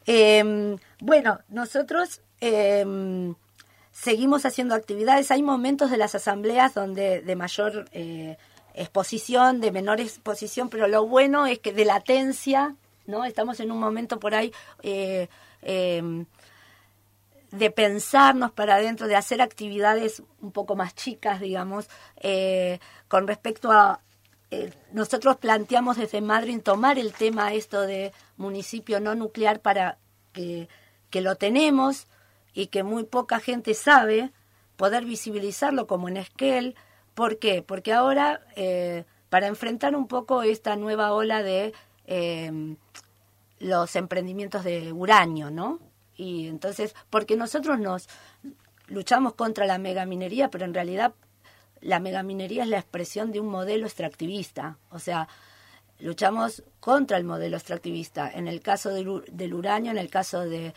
Nosotros seguimos haciendo actividades. Hay momentos de las asambleas donde de mayor exposición, de menor exposición, pero lo bueno es que de latencia, ¿no? Estamos en un momento por ahí de pensarnos para adentro, de hacer actividades un poco más chicas, digamos, con respecto a... nosotros planteamos desde Madryn tomar el tema esto de municipio no nuclear para que lo tenemos y que muy poca gente sabe, poder visibilizarlo como en Esquel. ¿Por qué? Porque ahora, para enfrentar un poco esta nueva ola de los emprendimientos de uranio, ¿no? Y entonces, porque nosotros nos luchamos contra la megaminería, pero en realidad la megaminería es la expresión de un modelo extractivista. O sea, luchamos contra el modelo extractivista. En el caso del uranio, en el caso de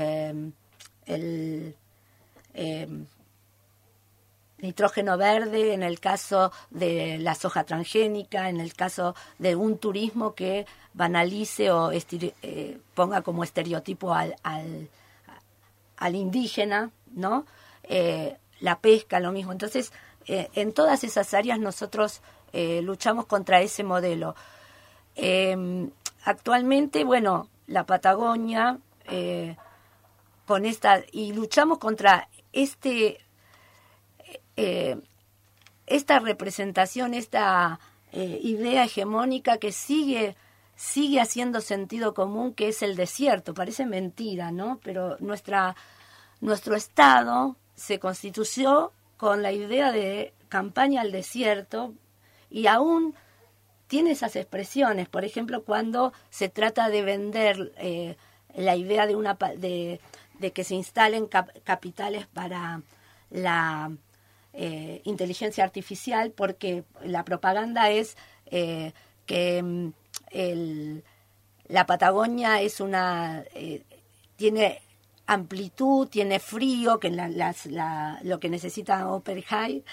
nitrógeno verde, en el caso de la soja transgénica, en el caso de un turismo que banalice o ponga como estereotipo al indígena, ¿no? La pesca, lo mismo. Entonces, en todas esas áreas nosotros luchamos contra ese modelo. Actualmente, bueno, la Patagonia, y luchamos contra esta representación, esta idea hegemónica que sigue haciendo sentido común, que es el desierto. Parece mentira, ¿no? Pero nuestro Estado se constituyó con la idea de campaña al desierto y aún tiene esas expresiones. Por ejemplo, cuando se trata de vender la idea de que se instalen capitales para la inteligencia artificial, porque la propaganda es que la Patagonia es tiene amplitud, tiene frío, que lo que necesita Oppenheimer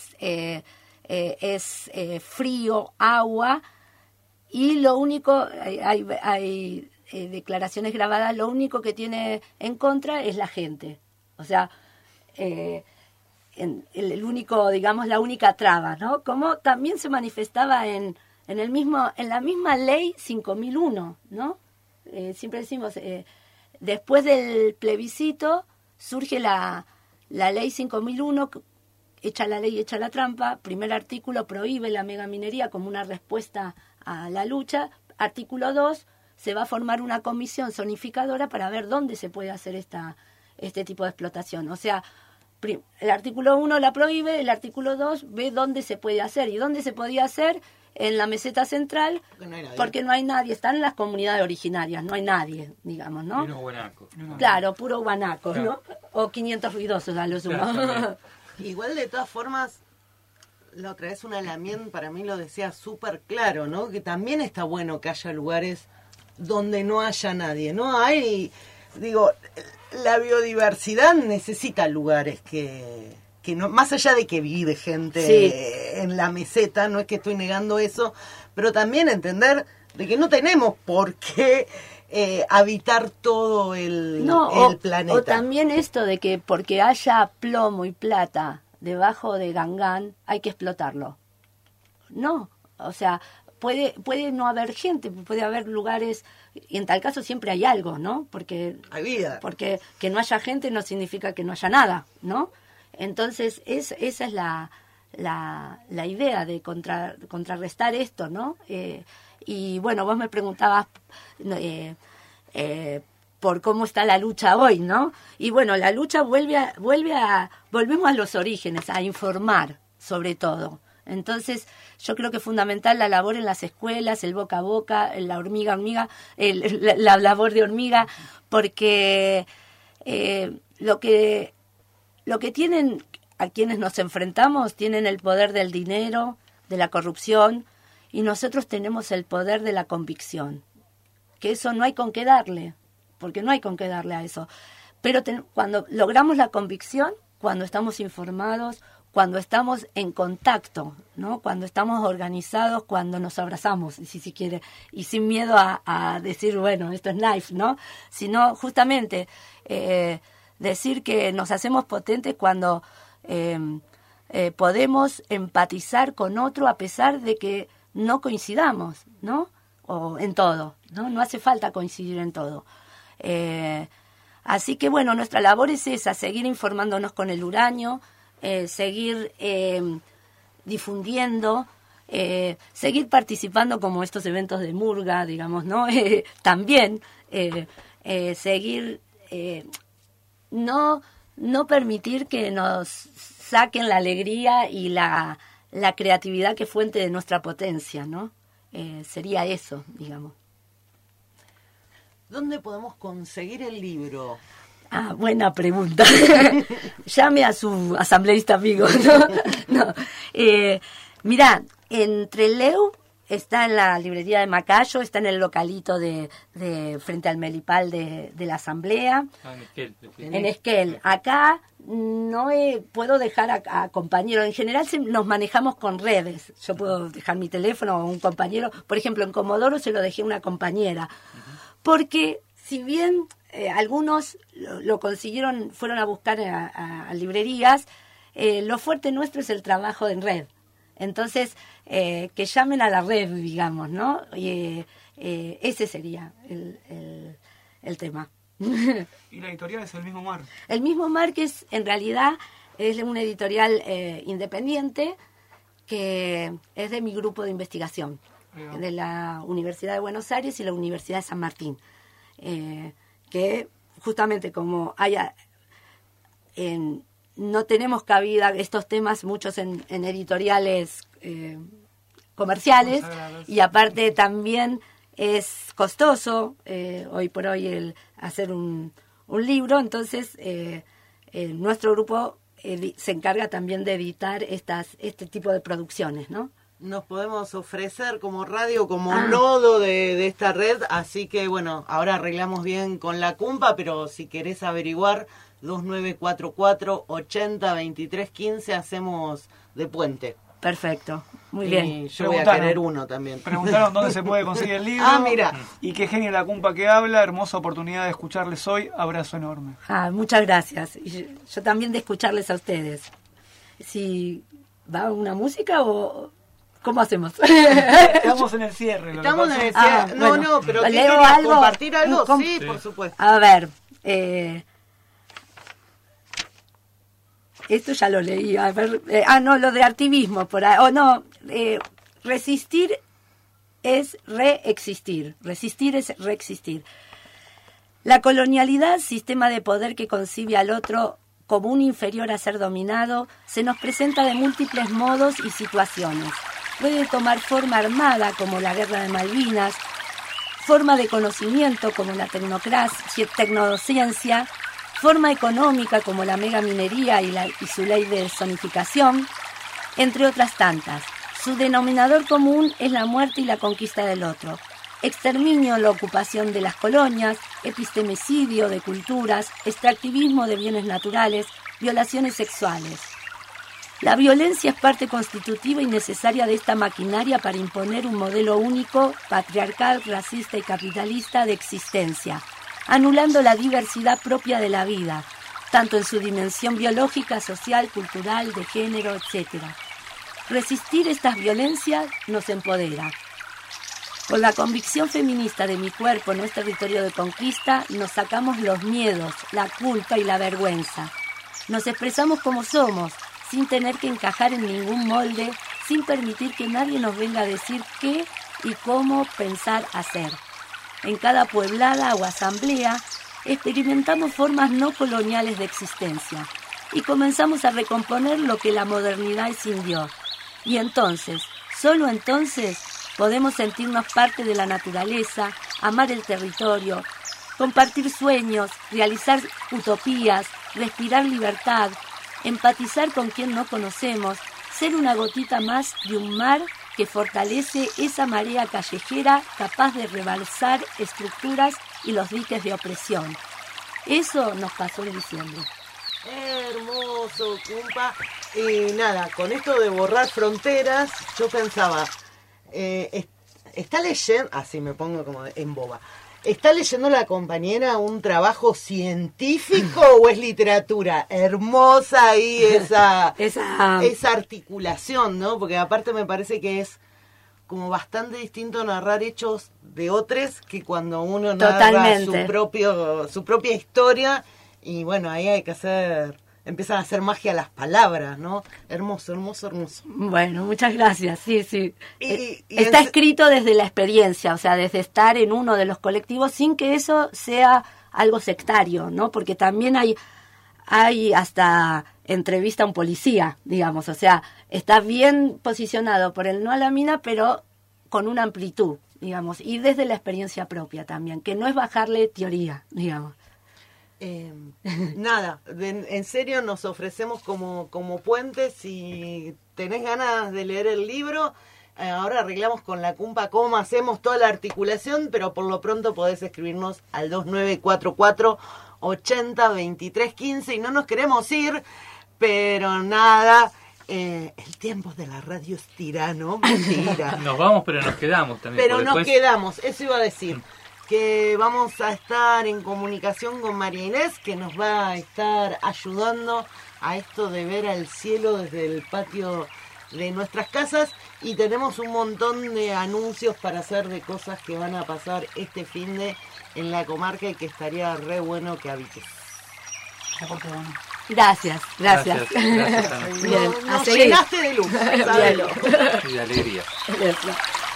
es frío, agua, y lo único, hay declaraciones grabadas, lo único que tiene en contra es la gente. O sea, el único, digamos, la única traba, ¿no? Como también se manifestaba en la misma ley 5001, ¿no? Siempre decimos, después del plebiscito surge la ley 5001, echa la ley, echa la trampa. Primer artículo, prohíbe la megaminería como una respuesta a la lucha. Artículo 2, se va a formar una comisión zonificadora para ver dónde se puede hacer este tipo de explotación. O sea, el artículo 1 la prohíbe, el artículo 2 ve dónde se puede hacer. ¿Y dónde se podía hacer? En la meseta central, porque no hay nadie. Están las comunidades originarias, no hay nadie, digamos, ¿no? Puro guanaco. Claro, puro guanaco, claro. ¿No? O 500 ruidosos a lo sumo. Claro, igual, de todas formas, la otra vez una Lamien para mí lo decía súper claro, ¿no? Que también está bueno que haya lugares donde no haya nadie, ¿no? La biodiversidad necesita lugares que no, más allá de que vive gente en la meseta, no es que estoy negando eso, pero también entender de que no tenemos por qué habitar todo el planeta. O también esto de que porque haya plomo y plata debajo de Gangán hay que explotarlo. No, o sea, puede no haber gente, puede haber lugares, y en tal caso siempre hay algo, ¿no? Porque hay vida. Porque que no haya gente no significa que no haya nada, ¿no? Entonces esa es la idea de contrarrestar esto, ¿no? Y bueno, vos me preguntabas por cómo está la lucha hoy, ¿no? Y bueno, la lucha volvemos a los orígenes, a informar sobre todo. Entonces, yo creo que es fundamental la labor en las escuelas, el boca a boca, la hormiga, la labor de hormiga, porque lo que tienen a quienes nos enfrentamos, tienen el poder del dinero, de la corrupción, y nosotros tenemos el poder de la convicción, que eso no hay con qué darle, porque no hay con qué darle a eso. Pero cuando logramos la convicción, cuando estamos informados, cuando estamos en contacto, ¿no? Cuando estamos organizados, cuando nos abrazamos, si se quiere, y sin miedo a decir, bueno, esto es life, ¿no? Sino justamente decir que nos hacemos potentes cuando podemos empatizar con otro a pesar de que no coincidamos, ¿no? O en todo, ¿no? No hace falta coincidir en todo. Así que bueno, nuestra labor es esa, seguir informándonos con el uranio, seguir difundiendo, seguir participando como estos eventos de murga, digamos, ¿no? También seguir, no permitir que nos saquen la alegría y la creatividad que es fuente de nuestra potencia, ¿no? Sería eso, digamos. ¿Dónde podemos conseguir el libro? Ah, buena pregunta. Llame a su asambleísta amigo, ¿no? Mirá, en Trelew está en la librería de Macayo, está en el localito de frente al Melipal de la asamblea. En Esquel. Acá no puedo dejar a compañeros. En general nos manejamos con redes. Yo puedo dejar mi teléfono a un compañero. Por ejemplo, en Comodoro se lo dejé a una compañera. Porque si bien algunos lo consiguieron, fueron a buscar a librerías, lo fuerte nuestro es el trabajo en red. Entonces, que llamen a la red, digamos, ¿no? Ese sería el tema. ¿Y la editorial es El Mismo Mar? El Mismo Mar, que en realidad es una editorial independiente, que es de mi grupo de investigación, de la Universidad de Buenos Aires y la Universidad de San Martín, que justamente como no tenemos cabida estos temas muchos en editoriales comerciales, y aparte también es costoso hoy por hoy el hacer un libro, entonces nuestro grupo se encarga también de editar este tipo de producciones, ¿no? Nos podemos ofrecer como radio, como nodo de esta red, así que bueno, ahora arreglamos bien con la CUMPA, pero si querés averiguar, 2944-80-2315, hacemos de puente. Perfecto, muy bien. Yo voy a querer uno también. Preguntaron dónde se puede conseguir el libro. Mira. Y qué genio la CUMPA que habla, hermosa oportunidad de escucharles hoy, abrazo enorme. Muchas gracias. Y yo también de escucharles a ustedes. Si va una música o... ¿Cómo hacemos? Estamos en el cierre. Estamos en el cierre. No, pero ¿qué ¿leo querías algo? compartir algo? Sí, por supuesto. A ver, esto ya lo leí. A ver, lo de activismo. Por ahí. Resistir es reexistir. Resistir es reexistir. La colonialidad, sistema de poder que concibe al otro como un inferior a ser dominado, se nos presenta de múltiples modos y situaciones. Puede tomar forma armada, como la Guerra de Malvinas, forma de conocimiento, como la tecnociencia, forma económica, como la megaminería y su ley de zonificación, entre otras tantas. Su denominador común es la muerte y la conquista del otro. Exterminio, la ocupación de las colonias, epistemicidio de culturas, extractivismo de bienes naturales, violaciones sexuales. La violencia es parte constitutiva y necesaria de esta maquinaria para imponer un modelo único, patriarcal, racista y capitalista de existencia, anulando la diversidad propia de la vida, tanto en su dimensión biológica, social, cultural, de género, etc. Resistir estas violencias nos empodera. Con la convicción feminista de mi cuerpo en este territorio de conquista, nos sacamos los miedos, la culpa y la vergüenza. Nos expresamos como somos, sin tener que encajar en ningún molde, sin permitir que nadie nos venga a decir qué y cómo pensar hacer. En cada pueblada o asamblea, experimentamos formas no coloniales de existencia y comenzamos a recomponer lo que la modernidad escindió. Y entonces, solo entonces, podemos sentirnos parte de la naturaleza, amar el territorio, compartir sueños, realizar utopías, respirar libertad, empatizar con quien no conocemos, ser una gotita más de un mar que fortalece esa marea callejera capaz de rebalsar estructuras y los diques de opresión. Eso nos pasó en diciembre. Hermoso, Cumpa. Y nada, con esto de borrar fronteras, yo pensaba, está leyendo, así me pongo como en boba, ¿está leyendo la compañera un trabajo científico o es literatura? Hermosa ahí esa articulación, ¿no? Porque aparte me parece que es como bastante distinto narrar hechos de otros que cuando uno narra su propia historia, y bueno, ahí hay que empiezan a hacer magia las palabras, ¿no? Hermoso, hermoso, hermoso. Bueno, muchas gracias, sí. Está escrito desde la experiencia, o sea, desde estar en uno de los colectivos sin que eso sea algo sectario, ¿no? Porque también hay hasta entrevista a un policía, digamos, o sea, está bien posicionado por el no a la mina, pero con una amplitud, digamos, y desde la experiencia propia también, que no es bajarle teoría, digamos. Nada, en serio nos ofrecemos como puentes. Si tenés ganas de leer el libro, ahora arreglamos con la Cumpa cómo hacemos toda la articulación, pero por lo pronto podés escribirnos al 2944 80 23 15 y no nos queremos ir, pero nada, el tiempo de la radio es tirano, mentira. Nos vamos, pero nos quedamos también. Pero nos quedamos, eso iba a decir. Que vamos a estar en comunicación con María Inés, que nos va a estar ayudando a esto de ver al cielo desde el patio de nuestras casas, y tenemos un montón de anuncios para hacer de cosas que van a pasar este finde en la comarca y que estaría re bueno que habites. Gracias. Gracias Bien, nos llenaste de luz, sabelo. Y de alegría. Gracias.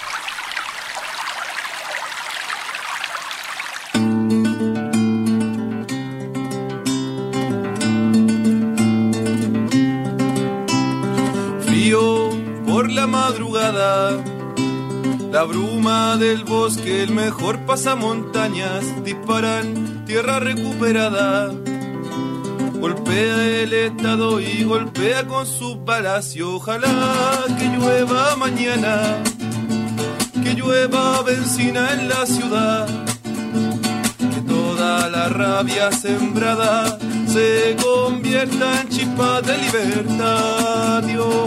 Por la madrugada, la bruma del bosque, el mejor pasamontañas, disparan tierra recuperada. Golpea el estado y golpea con su palacio. Ojalá que llueva mañana, que llueva benzina en la ciudad, que toda la rabia sembrada se convierta en chispa de libertad.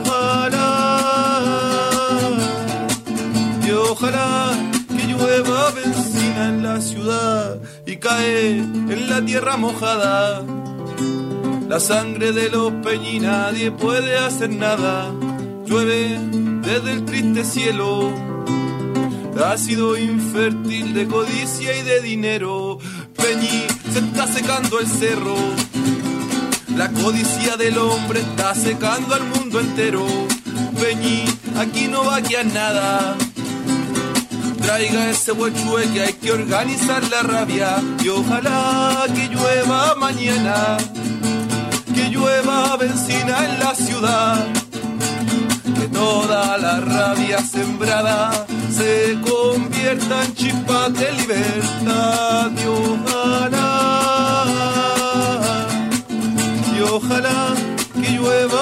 Y ojalá que llueva benzina en la ciudad y cae en la tierra mojada la sangre de los peñi, nadie puede hacer nada. Llueve desde el triste cielo, ácido infértil de codicia y de dinero. Peñi, se está secando el cerro, la codicia del hombre está secando al mundo entero. Peñi, aquí no va a quedar nada. Traiga ese huechue que hay que organizar la rabia. Y ojalá que llueva mañana, que llueva benzina en la ciudad, que toda la rabia sembrada se convierta en chispas de libertad. Y ojalá que llueva